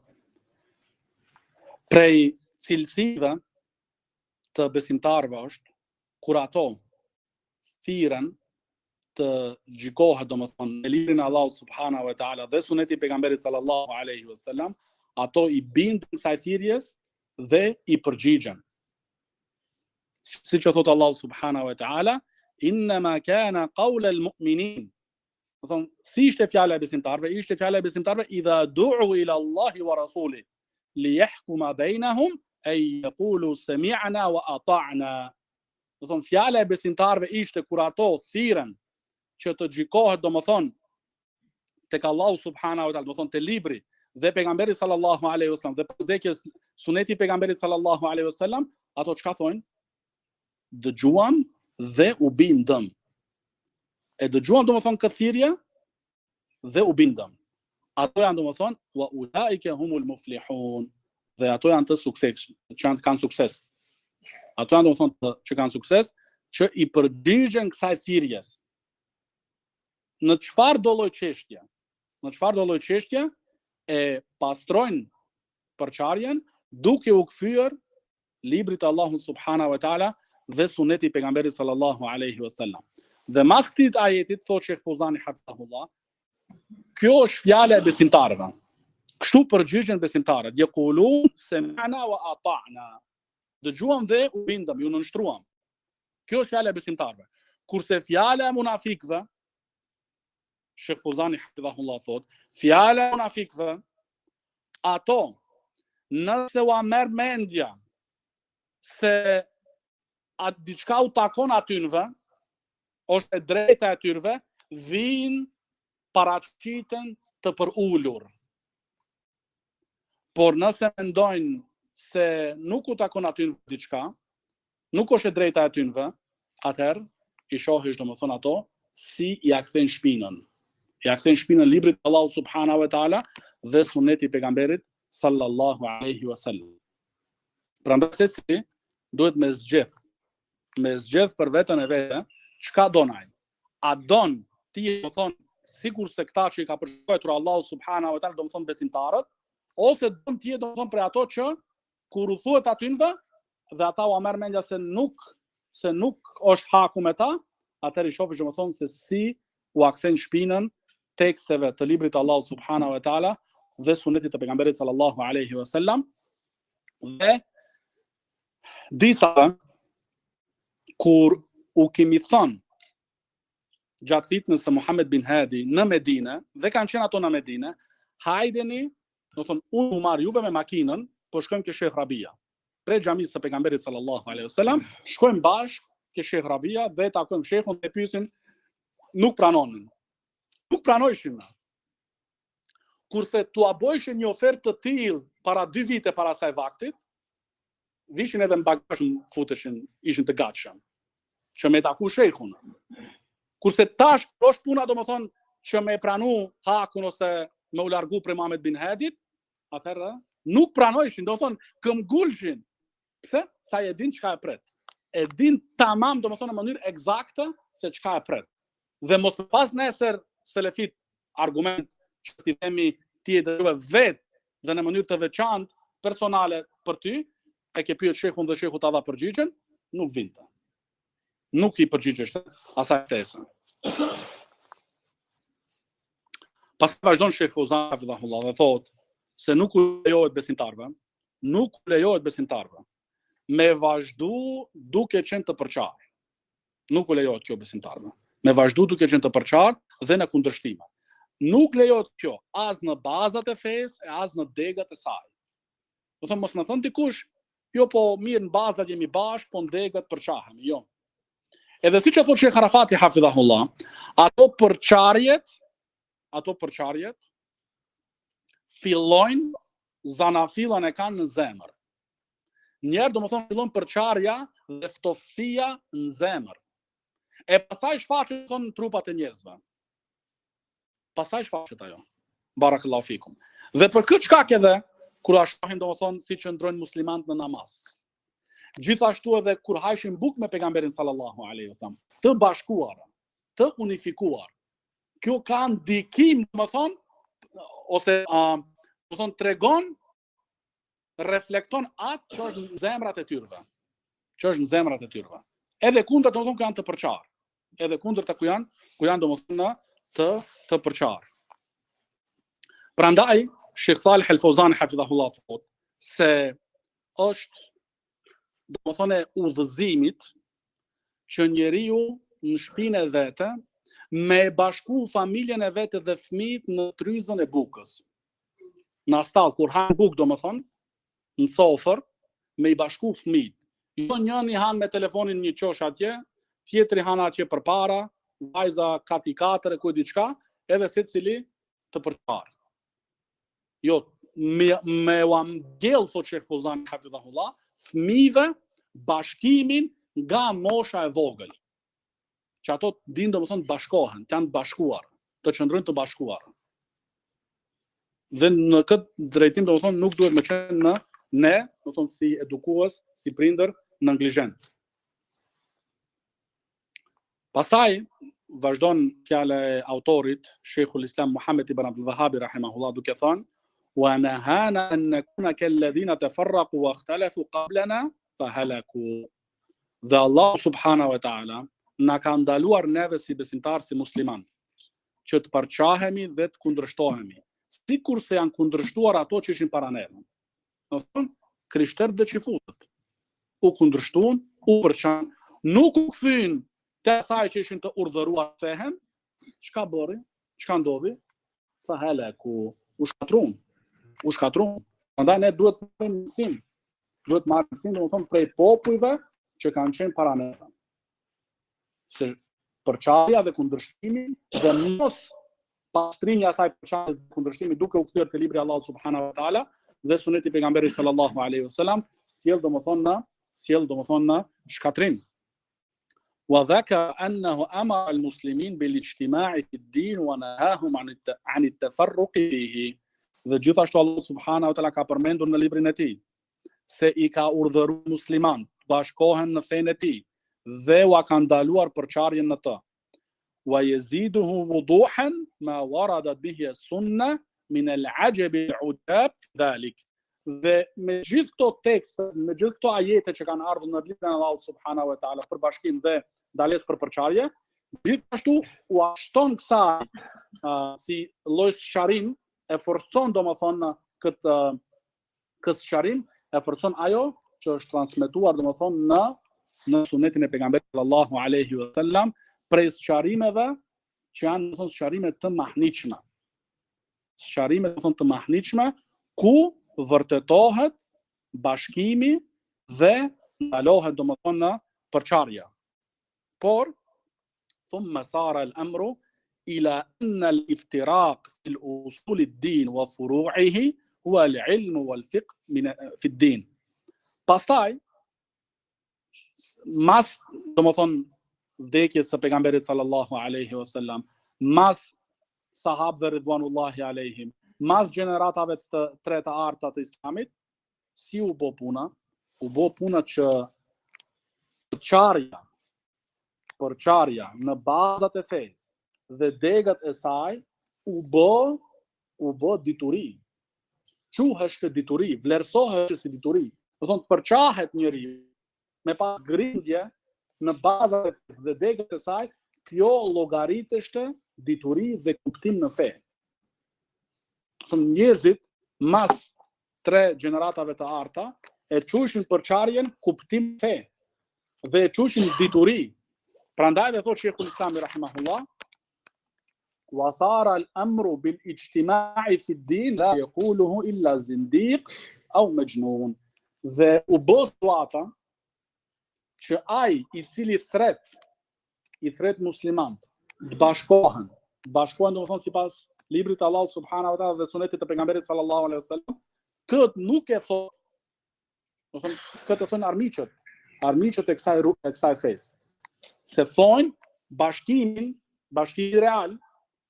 prej cilësive të besimtarëve është kur ato thirren të gjikohet domethënë në librin e Allahut subhanahu wa taala dhe suneti i pejgamberit sallallahu alaihi wasallam, ato i bindën kësaj thirrjes dhe i përgjigjen. Siç e thot Allahu subhanahu wa taala, innama kana qawla al-mu'minin. Domethënë, si ishte fjala e besimtarëve? Ishte fjala e besimtarëve idha du'u ila Allahi wa rasulih li yahkuma bainahum ay yaqulu sami'na wa ata'na. Domethënë, fjala e besimtarëve ishte kur ato thirren që të gjikohet domethënë tek Allahu subhanahu wa taala, domethënë te libri dhe pejgamberi sallallahu alaihi wasallam dhe pas vdekjes suneti i pejgamberit sallallahu alaihi wasallam, ato çka thonë? Dëgjuam dhe u bindëm. E dëgjuam domethënë këtë thirrje dhe u bindëm. Ato janë domethënë wa ulaika humul muflihun. Dhe ato janë të sukses, që kanë sukses. Ato janë domethënë që kanë sukses, që i përgjigjen kësaj thirrjes. Në çfarë do lloj çështje? Në çfarë do lloj çështje e pastrojnë përçarjen duke u kthyer librit të Allahut subhanahu wa taala dhe suneti i pejgamberit sallallahu alaihi wasallam. Dhe mas këtij ajetit thotë Sheikh Fawzani hafidhahullah, kjo është fjala e besimtarëve. Kështu përgjigjen besimtarët, yaqulun sami'na wa ata'na. Dëgjuam dhe u bindëm, ju nënshtruam. Kjo është fjala e besimtarëve. Kurse fjala e munafikëve, Sheikh Fawzani hafidhahullah thotë, fjala e munafikëve, ato nëse u merr mendja se atë diçka u takon atynve, është e drejta e tyre, vinë paraqiten të përulur. Por nëse mendojnë se nuk u takon atynve diçka, nuk është e drejta e tyre, atëherë i shohish domethënë ato si i akthejnë shpinën. I akthejnë shpinën librit të Allahut subhanahu wa taala dhe suneti i pejgamberit sallallahu alaihi wasallam. Prandaj secili duhet me zgjedh për veten e vet, çka don ai. A don ti domethënë sikur se këta që i ka përshkruar Allahu subhanahu wa taala domethënë besimtarët, ose don ti domethënë për ato që kur u thuhet atynve dhe ata u merr mendja se nuk është haku me ta, atëherë i shohësh domethënë se si u akthejnë shpinën teksteve të librit të Allahut subhanahu wa taala dhe sunetit të pejgamberit sallallahu alaihi wasallam. Dhe disa kur u kemi thënë gjatë fitnës së Muhammed bin Hadi në Medinë, dhe kanë qenë ato në Medinë, hajdeni, do thonë, unë u marr juve me makinën, po shkojmë ke Sheikh Rabia. Prej xhamisë së pejgamberit sallallahu alaihi wasallam, shkojmë bashkë ke Sheikh Rabia dhe takojmë Sheikhun dhe pyesin, nuk pranonin. Nuk pranojshin. Kurse tu abojshin një ofertë të tillë para 2 vite para asaj vaktit, vishin edhe në bagazh futeshin, ishin të gatshëm që me taku Sheikhun. Kurse tash është puna domethënë që me pranu hakun ose me u largu prej Muhammed bin Hadit, atëherë nuk pranojshin, domethënë këmbgulshin. Pse? Sa e din çka e pret. E din tamam domethënë në mënyrë eksakte se çka e pret. Dhe mos pas nesër selefit argument që ti themi ti e dëgjove vetë dhe në mënyrë të veçantë personale për ty, e ke pyet Sheikhun dhe Sheikhu ta dha përgjigjen, nuk vinte. Nuk i përgjigjesh asaj tese. Pas vazhdon Sheikh Fawzani hafidhahullah dhe thotë se nuk u lejohet besimtarve me vazhdu duke qenë të përqarë. Nuk u lejohet kjo besimtarve. Me vazhdu duke qenë të përqarë dhe në kundërshtime. Nuk lejohet kjo as në bazat e fesë, as në degat e saj. Do thëmë mos më thënë dikush, jo po mirë në bazat jemi bashkë, po në degat përqahemi, jo. Edhe si që thot Sheikh Arafati hafidhahullah, ato përqarjet fillojnë zanafillën e kanë në zemër. Njerë do më thonë fillon përqarja dhe ftofësia në zemër. E pastaj shfaqet thonë në trupat e njerëzve. Pastaj shfaqet ajo. Barakallahu fikum. Dhe për këtë shkak edhe kur shohim domethënë si qëndrojnë muslimanët në namaz. Gjithashtu edhe kur hajshin bukë me pejgamberin sallallahu alaihi wasallam, të bashkuar, të unifikuar. Kjo ka ndikim, domethënë, ose domethënë tregon, reflekton atë që është në zemrat e tyre. Që është në zemrat e tyre. Edhe kundërt domethënë ku janë të përçarë. Edhe kundërt ku janë domethënë të përçarë. Prandaj Sheikh Salih Al-Fawzan hafidhahullah thot se është domethënë udhëzimit që njeriu në shtëpinë e vet me bashku familjen e vet dhe fëmijët në tryezën e bukës. Në stall kur han bukë domethënë në sofër me i bashku fëmijët. Jo njëri han me telefonin një qosh atje, tjetri han atje përpara, vajza kati 4 ku diçka, edhe secili të përçarë. Jo, me u amgjell, thot Sheikh Fawzan hafidhahullah, fëmijëve bashkimin nga mosha e vogël. Që ato dinë domethënë bashkohen, të janë bashkuar, të qëndrojnë të bashkuar. Dhe në këtë drejtim domethënë nuk duhet me qenë ne, domethënë si edukues, si prindër, neglizhent. Pastaj vazhdon fjala e autorit, Sheikhul Islam Muhammad ibn Abdul Wahhab rahimahullah duke thënë: "Wa nahana an nakuna kalladhina tafarraqu wa ikhtalafu qablana fahalaku." Dhe Allah subhanahu wa taala na ka ndaluar neve si besimtar, si musliman, që të përçahemi dhe të kundërshtohemi, sikur se janë kundërshtuar ato që ishin para neve. Do thonë krishterët dhe xifutët. U kundërshtuan, u përçan, nuk u kthyn te asaj që ishin të urdhëruar fehen, çka bëri? Çka ndodhi? Fahalaku, u shkatrun. Prandaj ne duhet të marrim mësim. Duhet marrim mësim domethënë prej popujve që kanë qenë para neve. Se përçarja dhe kundërshtimi dhe mos pastrimi asaj përçarje dhe kundërshtimi duke u kthyer te libri i Allahut subhanahu wa taala dhe suneti pejgamberit sallallahu alaihi wasallam, sjell domethënë shkatrim. Wa dhaka annahu amara al-muslimin bil-ijtima'i fi ad-din wa nahahum 'an at-tafarruq fihi. Dhe gjithashtu Allah subhanahu wa taala ka përmendur në librin e tij se i ka urdhëruar musliman të bashkohen në fenë e tij dhe u ka ndaluar përçarjen në të. Wa yaziduhu wuduhan ma waradat bihi as-sunnah min al-'ajab al-'udab dhalik. Dhe me gjithë këto tekste, me gjithë këto ajete që kanë ardhur në librin e Allahut subhanahu wa taala për bashkim dhe ndalesë për përçarje, gjithashtu u ashton kësaj si lloj sqarim, e forcon domethënë këtë sqarim, e forcon ajo që është transmetuar domethënë në sunetin e pejgamberit sallallahu alaihi wasallam, prej sqarimeve që janë domethënë sqarime të mahnitshme. Sqarime domethënë të mahnitshme ku vërtetohet bashkimi dhe ndalohet domethënë përçarja. Por thumma sara al-amru ila anna al-iftiraq fi al-usul ad-din wa furu'ihi huwa al-ilm wal-fiqh fi ad-din. Pastaj mas domethënë vdekjes së pejgamberit sallallahu alaihi wasallam, mas sahabëve ridwanullahi alaihim, mas gjeneratave të tre të arta të islamit, si u bë puna? U bë puna që përçarja në bazat e fesë dhe degat e saj u bë dituri. Quhet dituri, vlerësohet si dituri. Do thonë përçahet njeriu me pas grindje në bazat e fesë dhe degat e saj, kjo llogariteshte dituri dhe kuptim në fe. Njerëzit mas 3 gjeneratave të arta e quajnë përçarjen kuptim fe dhe e quajnë dituri. Prandaj dhe thot Sheikhul Islam rahimahullah, wa sara al-amru bil-ijtima'i fi ad-din la yaquluhu illa zindiq aw majnun. Dhe u bë situata që ai i cili thret musliman të bashkohen domethënë sipas librit të Allahut subhanahu wa taala dhe sunetit të pejgamberit sallallahu alaihi wasallam, kët nuk e thot, domethënë këtë thon armiqët e kësaj fesë. Se thonë bashkim real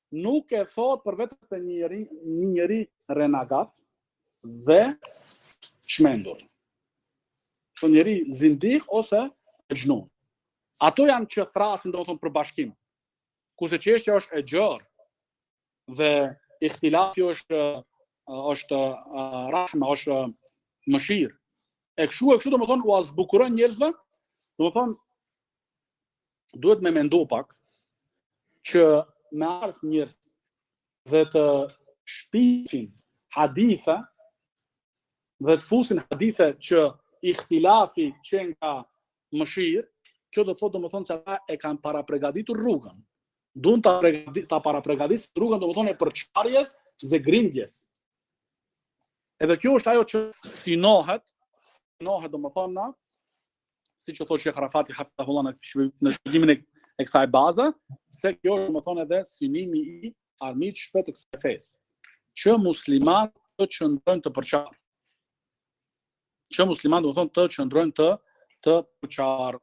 nuk e thot për vetë se një njeri renagat dhe shmendur. Që njeri zindik ose e gjnun. Ato janë që thrasin do të thonë për bashkim. Kurse çështja është e gjerë dhe ihtilafi është rahma, është mëshirë. E kështu do të thonë u azbukuron njerëzve, do të thonë duhet me mendu pak që me ardh njerëz dhe të shpifin hadithe dhe të fusin hadithe që ihtilafi që nga mëshirë, kjo do thotë domethënë se ata e kanë paraprogaditur rrugën. Duan ta paraprogadisin rrugën domethënë e përçarjes dhe grindjes. Edhe kjo është ajo që synohet domethënë, siç e thotë Sheikh Rafati hafidhahullah në shpjegimin e kësaj baze, se kjo është domethënë edhe synimi i armiqshve të kësaj fesë, që muslimanët të qëndrojnë të përçarë. Që muslimanët domethënë të qëndrojnë të përçarë.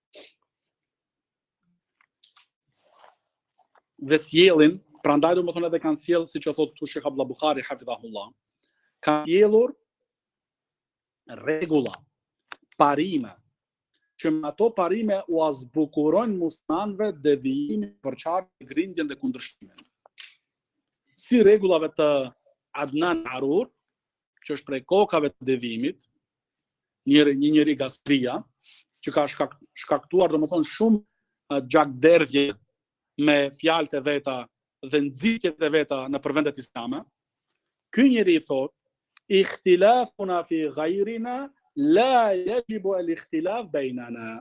Dhe sjellin, prandaj domethënë edhe kanë sjell, siç e thotë Sheikh Abdullah Buhari hafidhahullah, kanë sjellur rregulla, parime, që me ato parime u azbukurojnë muslimanëve devijimin, përçarjen, grindjen dhe kundërshtimin. Si rregullave të Adnan Arur, që është prej kokave të devijimit, një njeri Gastria, që ka shkaktuar domethënë shumë gjakderdhje me fjalët e veta dhe nxitjet e veta në vendet islame. Ky njeri thot: "Ikhtilafuna fi ghayrina la yajibu al-ikhtilaf baynana."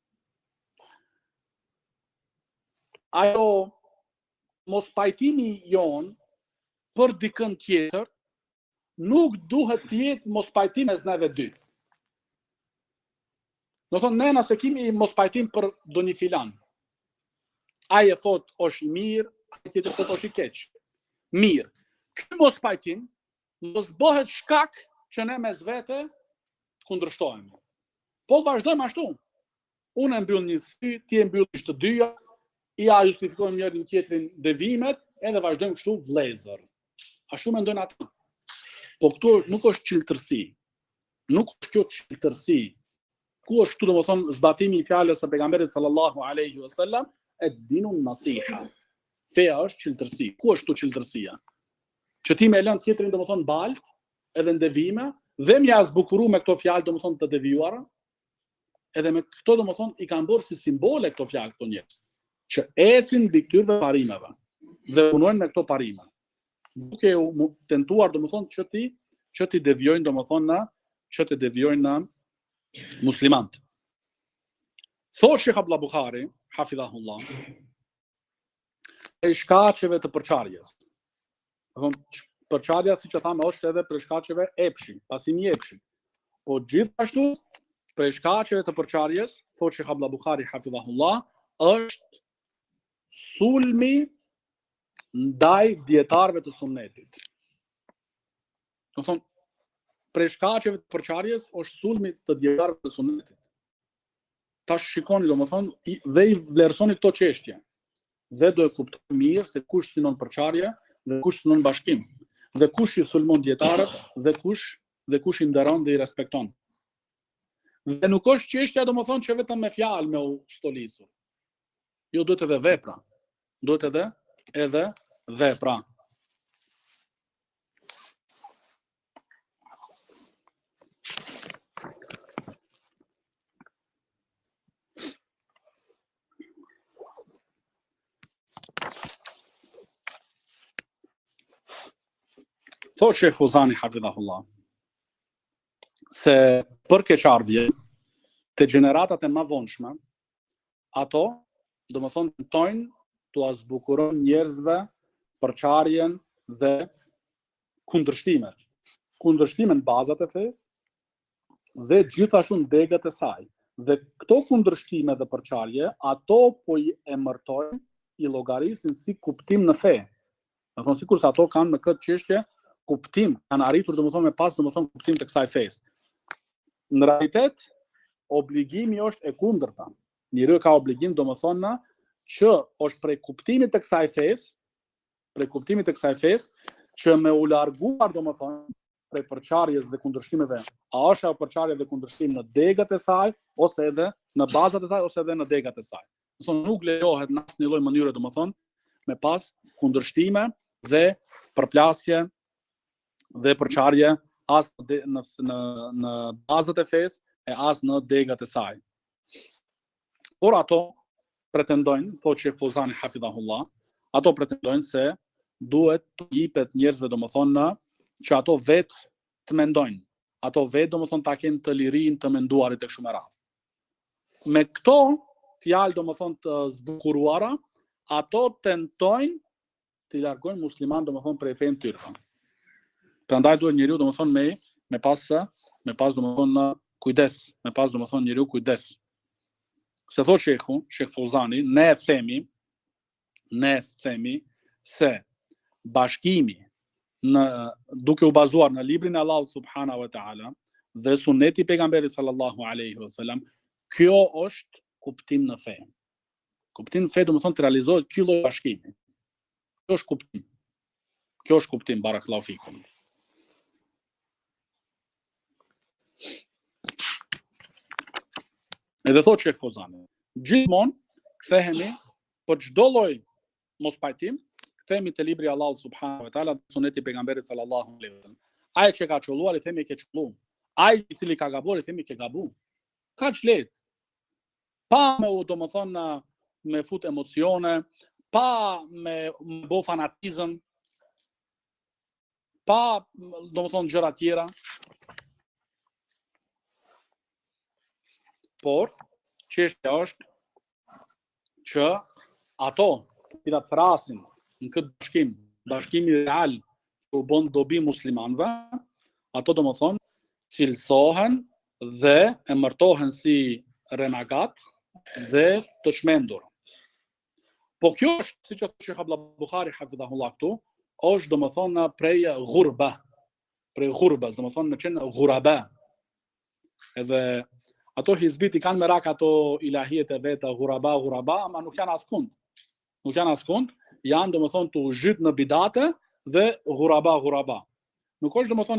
Ajo mos pajtimi jon për dikën tjetër nuk duhet të jetë mos pajtim mes neve dy. Do thonë ne nëse kemi mos pajtim për doni filan. Ai e thot është mirë, ai tjetër thot është i keq. Mirë. Ky mos pajtim mos bëhet shkak që ne mes vete të kundërshtohemi. Po vazhdojmë ashtu. Unë e mbyll një sy, ti e mbyll të dyja, ja justifikojmë njërin tjetrin devimet, edhe vazhdojmë kështu vëllezër. Ashtu mendojnë ata. Po këtu nuk është çiltërsi. Nuk është kjo çiltërsi. Ku është këtu domethënë zbatimi i fjalës së pejgamberit sallallahu alaihi wasallam, ad-dinun nasiha. Feja është çiltërsi. Ku është këtu çiltërsia? Që ti më lën tjetrin domethënë balt, edhe në devime, dhe më zbukuru me këto fjalë domethënë të devijuara, edhe me këto domethënë i kanë bërë si simbole këto fjalë këto njerëz, që ecin mbi këtyre parimeve dhe punojnë me këto parime. Duke u tentuar domethënë që ti devijojnë në muslimanët. Thotë Sheikh Abdullah Buhari, hafidhahullah, e shkaqeve të përçarjes. Përçarja, siç e thamë, është edhe për shkaqeve epshi, pasimi epshi. Po gjithashtu, për shkaqeve të përçarjes, thotë Sheikh Abdullah Buhari, hafidhahullah, është sulmi ndaj dietarëve të sunnetit. Do thonë, për shkaqeve të përçarjes është sulmi të dietarëve të sunnetit. Tash shikoni domethënë dhe i vlerësoni këto çështje. Dhe do e kuptoni mirë se kush synon përçarje dhe kush synon bashkim, dhe kush i sulmon dietarët dhe kush i nderon dhe i respekton. Dhe nuk është çështja domethënë që vetëm me fjalë me u stolisur. Jo, duhet edhe vepra. Duhet edhe vepra. Thotë Sheikh Fuzani hafidhahullah, se për keqardhje të gjeneratat e më vonshme, ato domethënë tentojnë tu azbukurojnë njerëzve përçarjen dhe kundërshtimet. Kundërshtimin bazat e fesë dhe gjithashtu ndegët e saj. Dhe këto kundërshtime dhe përçarje, ato po i emërtojnë, i llogarisin si kuptim në fe. Do thonë sikur se ato kanë në këtë çështje kuptim, kanë arritur domethënë me pas domethënë kuptim të kësaj fesë. Në realitet, obligimi është e kundërta. Njeriu ka obligim domethënë që është prej kuptimit të kësaj fesë prej kuptimit të kësaj fesë që me u larguar domethënë prej përçarjes dhe kundërshtimeve, a është ajo përçarje dhe kundërshtim në degat e saj ose edhe në bazat e saj ose edhe në degat e saj. Domethënë nuk lejohet në asnjë lloj mënyre domethënë me pas kundërshtime dhe përplasje dhe përçarje as në bazat e fesë e as në degat e saj. Por ato pretendojnë, thotë Sheh Fuzani hafidhahullah, ato pretendojnë se duhet të jepet njerëzve domethënë që ato vetë të mendojnë, ato vetë domethënë ta kenë të lirinë të menduarit tek shumë rast. Me këto fjalë domethënë të zbukuruara, ato tentojnë të largojnë musliman domethënë prej fenë tyre. Prandaj duhet njeriu domethënë me pas domethënë kujdes, me pas domethënë njeriu kujdes. Se thotë Sheikhu, Sheh Fuzani, ne themi se bashkimi duke u bazuar në librin e Allahut subhanahu wa taala dhe suneti i pejgamberit sallallahu alaihi wasallam, kjo është kuptim në fe. Kuptim në fe domethënë të realizohet ky lloj bashkimi. Kjo është kuptim. Kjo është kuptim, barakallahu fikum. Edhe thotë Sheh Fuzani, gjithmonë kthehemi për çdo lloj mos pajtim, kthehemi te libri i Allahut subhanahu wa taala, suneti i pejgamberit sallallahu alaihi wasallam. Ai që ka çolluar i themi ke çolluar. Ai i cili ka gabuar i themi ke gabuar. Kaq lehtë. Pa me u domethënë me fut emocione, pa me bo fanatizëm, pa domethënë gjëra tjera. Por çështja është që ato që thrasin në këtë bashkimi real që u bën dobi muslimanëve, ato domethënë cilësohen dhe emërtohen si renegat dhe të çmendur. Po kjo është, siç e thotë Sheikh Abdullah Buhari hafidhahullah këtu, është domethënë prej ghurba, domethënë në qenë ghuraba. Edhe ato hizbit i kanë merak ato ilahiet e veta, ghuraba, ama nuk janë askund. Nuk janë askund, janë domethënë të zhyt në bidate dhe ghuraba. Nuk është domethënë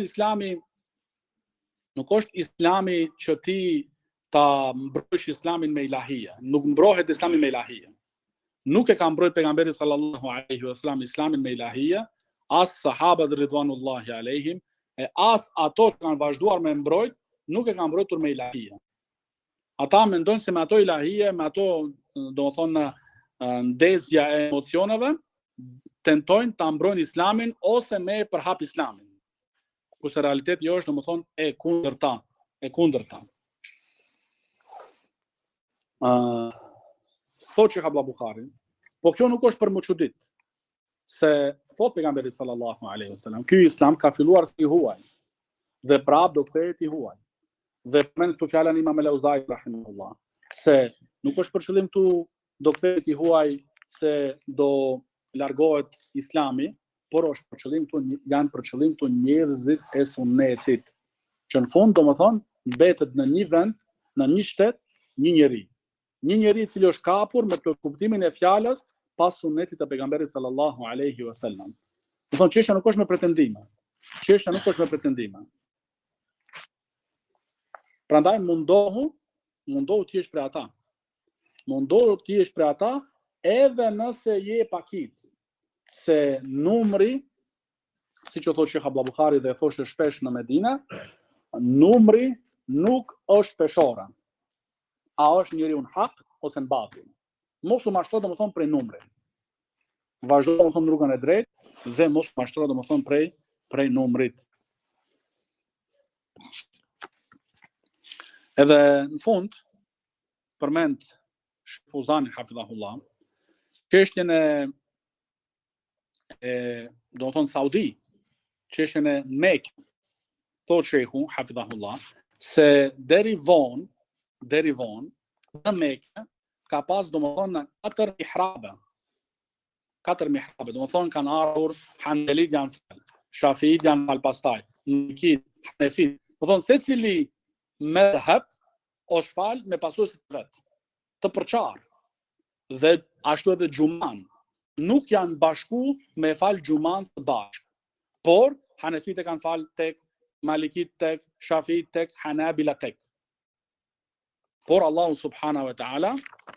islami që ti ta mbrojsh islamin me ilahia. Nuk mbrohet islami me ilahia. Nuk e ka mbrojt pejgamberi sallallahu alaihi wasallam islamin me ilahia, as sahabët ridwanullahi alaihim, e as ato që kanë vazhduar me mbrojt, nuk e kanë mbrojtur me ilahia. Ata mendojnë se me ato ilahie, me ato domethënë ndezja e emocioneve, tentojnë ta mbrojnë islamin ose me përhap islamin. Kurse realiteti jo është domethënë e kundërta. Thotë Sheikh Abdullah Buhari, po kjo nuk është për më çudit, se thotë pejgamberi sallallahu alaihi wasallam, ky islam ka filluar si huaj dhe prap do kthehet i huaj. Dhe përmend këtu fjalën Imam el-Auzai rahimahullah, se nuk është për qëllim këtu do kthehet i huaj se do largohet islami, por është për qëllim këtu njerëzit e sunnetit, që në fund domethënë mbetet në një vend, në një shtet, një njeri i cili është kapur me të kuptimin e fjalës pas sunnetit të pejgamberit sallallahu alaihi wasallam. Do thonë çështja nuk është me pretendime. Prandaj mundohu ti jesh prej ata. Mundohu ti jesh prej ata edhe nëse je pakic. Se numri, siç e thotë Sheikh Abdullah Buhari dhe e thoshte shpesh në Medinë, numri nuk është peshore. A është njeriu në hak ose në batil. Mos u mashtro domethënë prej numrit. Vazhdo domethënë rrugën e drejtë dhe mos u mashtro domethënë prej numrit. Edhe në fund përmend Sheh Fuzani hafidhahullah çështjen e domethënë Saudi, çështjen e Mekë, thotë Sheikhu hafidhahullah, se deri vonë në Mekë ka pas domethënë 4 mihrabe. 4 mihrabe, domethënë kanë ardhur Hanbelit janë fal, Shafiit janë fal pastaj, Malikit, Hanefit. Domethënë secili medhhab është fal me pasuesit vet, të përçar. Dhe ashtu edhe xhuman, nuk janë bashku me fal xhuman së bashku. Por Hanefit e kanë fal tek, Malikit tek, Shafit tek, Hanabila tek. Por Allahu subhanahu wa taala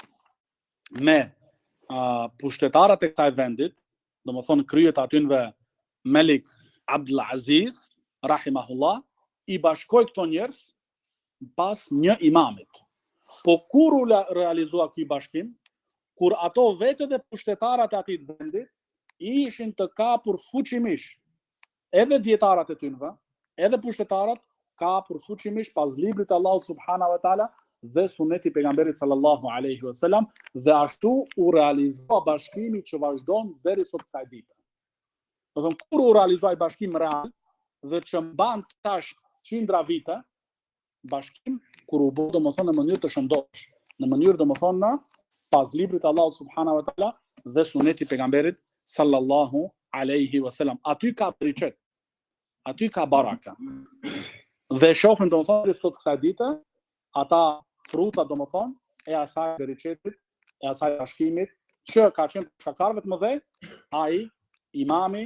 me pushtetarët e këtij vendit, domethënë kryet atynve Malik Abdul Aziz rahimahullah, i bashkoi këto njerëz pas një imamit. Po kur u realizua ky bashkim, kur ato vetë dhe pushtetarët e atij vendi ishin të kapur fuqimisht, edhe dietarët e tyre, edhe pushtetarët kapur fuqimisht pas librit të Allahut subhanahu wa taala dhe suneti pejgamberit sallallahu alaihi wasallam, dhe ashtu u realizua bashkimi që vazhdon deri sot kësaj dite. Do të thonë, kur u realizoi bashkim real dhe që mban tash qindra vite, bashkim kur u bë domethënë në mënyrë të shëndosh, në mënyrë domethënë pas librit të Allahut subhanahu wa taala dhe suneti pejgamberit sallallahu alaihi wasallam. Aty ka beriqet, aty ka baraka. Dhe shohim domethënë sot kësaj dite ata fruta domethënë e asaj beriqetit, e asaj bashkimit që ka qenë shkakarëve të mëdhej, ai imami,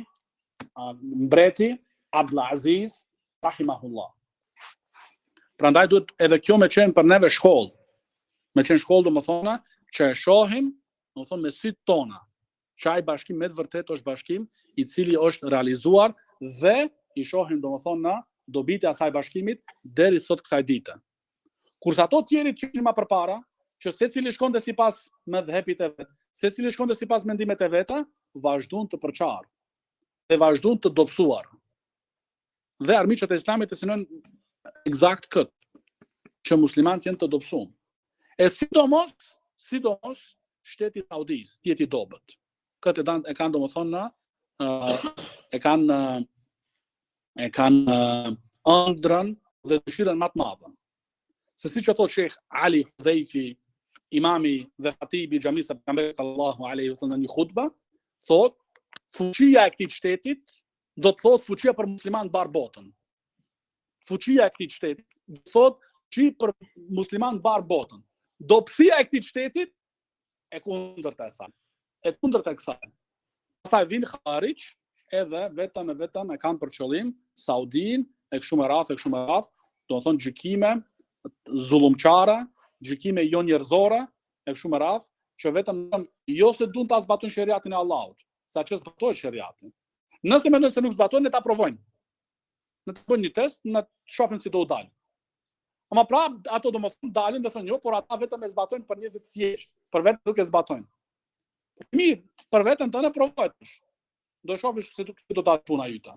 mbreti Abdul Aziz rahimahullah. Prandaj duhet edhe kjo me qenë për neve shkollë. Me qenë shkollë domethënë që e shohim domethënë me sytë tona, që ai bashkim me të vërtetë është bashkim i cili është realizuar dhe i shohim domethënë në dobitja e asaj bashkimit deri sot kësaj dite. Kurse ato tjerit që ishin më përpara, që secili shkonte sipas mëdhëpit e vet, secili shkonte sipas mendimet e veta, vazhduan të përçarë dhe vazhduan të dobësuar. Dhe armiqët e Islamit e synojnë eksakt këtë, që muslimanët janë të dobësuar. E sidomos shteti Saudis, tjeti dobët. Këtë e kanë domethënë e kanë ëndrrën dhe dëshirën më të madhe. Se siç e thotë Sheikh Ali Hudhaifi, imami dhe khatibi i xhamisë së pejgamberit sallallahu alaihi wasallam në një hutbë, thotë fuqia e këtij shtetit do të thotë fuqia për muslimanë bar botën. Fuqia e këtij shtetit do të thotë fuqi për muslimanë bar botën. Dobësia e këtij shtetit e kundërta e saj. E kundërta e kësaj. Pastaj vin Kharij edhe vetëm e kanë për qëllim Saudin e kështu me radhë, do të thonë gjykime zullumçare, gjykime jo njerëzore e kështu me radhë, që vetëm jo se duan ta zbatojnë sheriatin e Allahut, saqë zbatojnë sheriatin. Nëse mendojnë se nuk zbatojnë, ne ta provojnë. Ne të bëjnë një test, ne shohim si do u dalë. Ama pra ato domosdoshmë dalin dhe thonë jo, por ata vetëm e zbatojnë për njerëzit thjesht, për vetë nuk e zbatojnë. Mirë, për veten tënde provojnë. Do shohësh se do ta puna jeta.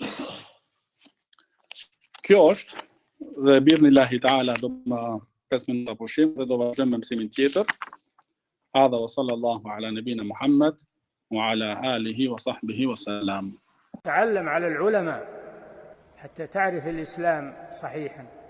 Kjo është dhe birnillahi taala do më 5 minuta pushim dhe do vazhdojmë me mësimin tjetër. Hadha wa sallallahu ala nabina Muhammad wa ala alihi wa sahbihi wa sallam. تعلم على العلماء حتى تعرف الإسلام صحيحا.